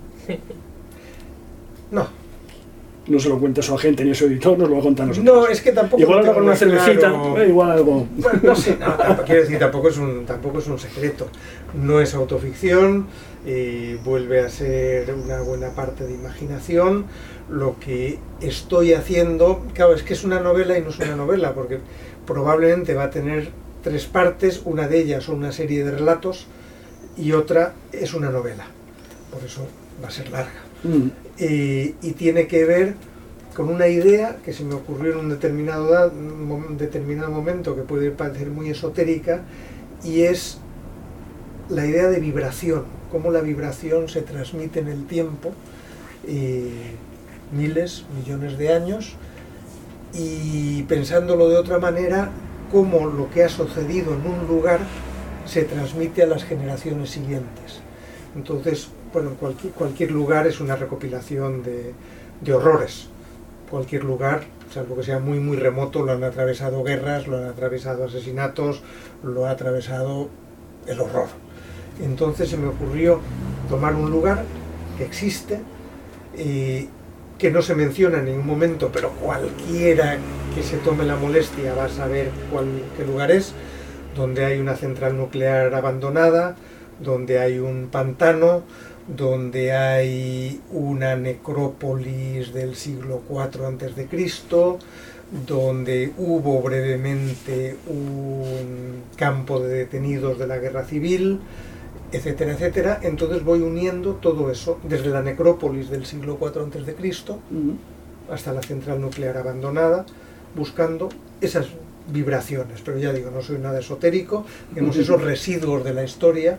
No. No se lo cuenta a su agente ni a su editor, nos lo va a contar a nosotros. No, es que tampoco... Igual habla con una cervecita, claro. eh, igual algo... Bueno, no sé, no, tampoco, quiero decir, tampoco es, un, tampoco es un secreto. No es autoficción, eh, vuelve a ser una buena parte de imaginación. Lo que estoy haciendo, claro, es que es una novela y no es una novela, porque probablemente va a tener tres partes, una de ellas son una serie de relatos y otra es una novela. Por eso va a ser larga. Mm. Eh, y tiene que ver con una idea que se me ocurrió en un determinado, da, un determinado momento, que puede parecer muy esotérica, y es la idea de vibración, cómo la vibración se transmite en el tiempo, eh, miles, millones de años, y pensándolo de otra manera, cómo lo que ha sucedido en un lugar se transmite a las generaciones siguientes. Entonces, bueno, cualquier, cualquier lugar es una recopilación de, de horrores. Cualquier lugar, salvo que sea muy muy remoto, lo han atravesado guerras, lo han atravesado asesinatos, lo ha atravesado el horror. Entonces se me ocurrió tomar un lugar que existe y que no se menciona en ningún momento, pero cualquiera que se tome la molestia va a saber cuál, qué lugar es, donde hay una central nuclear abandonada, donde hay un pantano, donde hay una necrópolis del siglo cuatro antes de Cristo, donde hubo brevemente un campo de detenidos de la guerra civil, etcétera, etcétera. Entonces voy uniendo todo eso, desde la necrópolis del siglo cuatro antes de Cristo hasta la central nuclear abandonada, buscando esas vibraciones. Pero ya digo, no soy nada esotérico, digamos, esos residuos de la historia,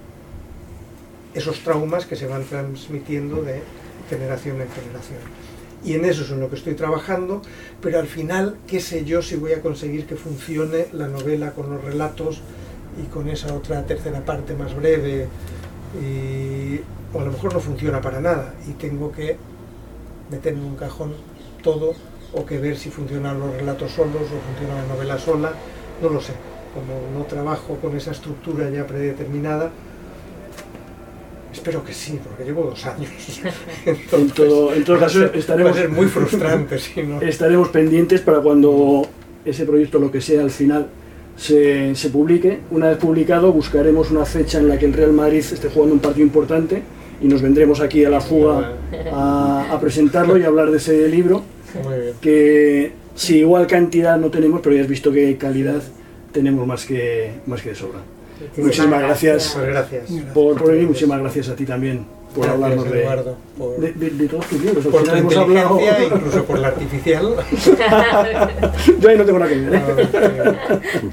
esos traumas que se van transmitiendo de generación en generación. Y en eso es en lo que estoy trabajando, pero al final, qué sé yo si voy a conseguir que funcione la novela con los relatos y con esa otra tercera parte más breve, y, o a lo mejor no funciona para nada y tengo que meter en un cajón todo, o que ver si funcionan los relatos solos o funciona la novela sola, no lo sé. Como no trabajo con esa estructura ya predeterminada, espero que sí, porque llevo dos años. Entonces, en todo, en todo caso, ser, estaremos, va a ser muy frustrante. Si no. Estaremos pendientes para cuando ese proyecto, lo que sea, al final se, se publique. Una vez publicado, buscaremos una fecha en la que el Real Madrid esté jugando un partido importante y nos vendremos aquí a la fuga a, a presentarlo y a hablar de ese libro. Muy bien. Que si igual cantidad no tenemos, pero ya has visto que calidad tenemos más que, más que de sobra. Muchísimas, muchísimas gracias, gracias. por, por venir, muchísimas gracias a ti también por Gracias, hablarnos de, Eduardo, por, de, de, de todos tus libros. Al por tu final hemos hablado... inteligencia, incluso por la artificial. Yo ahí no tengo nada que ver, ¿eh? No, no, no.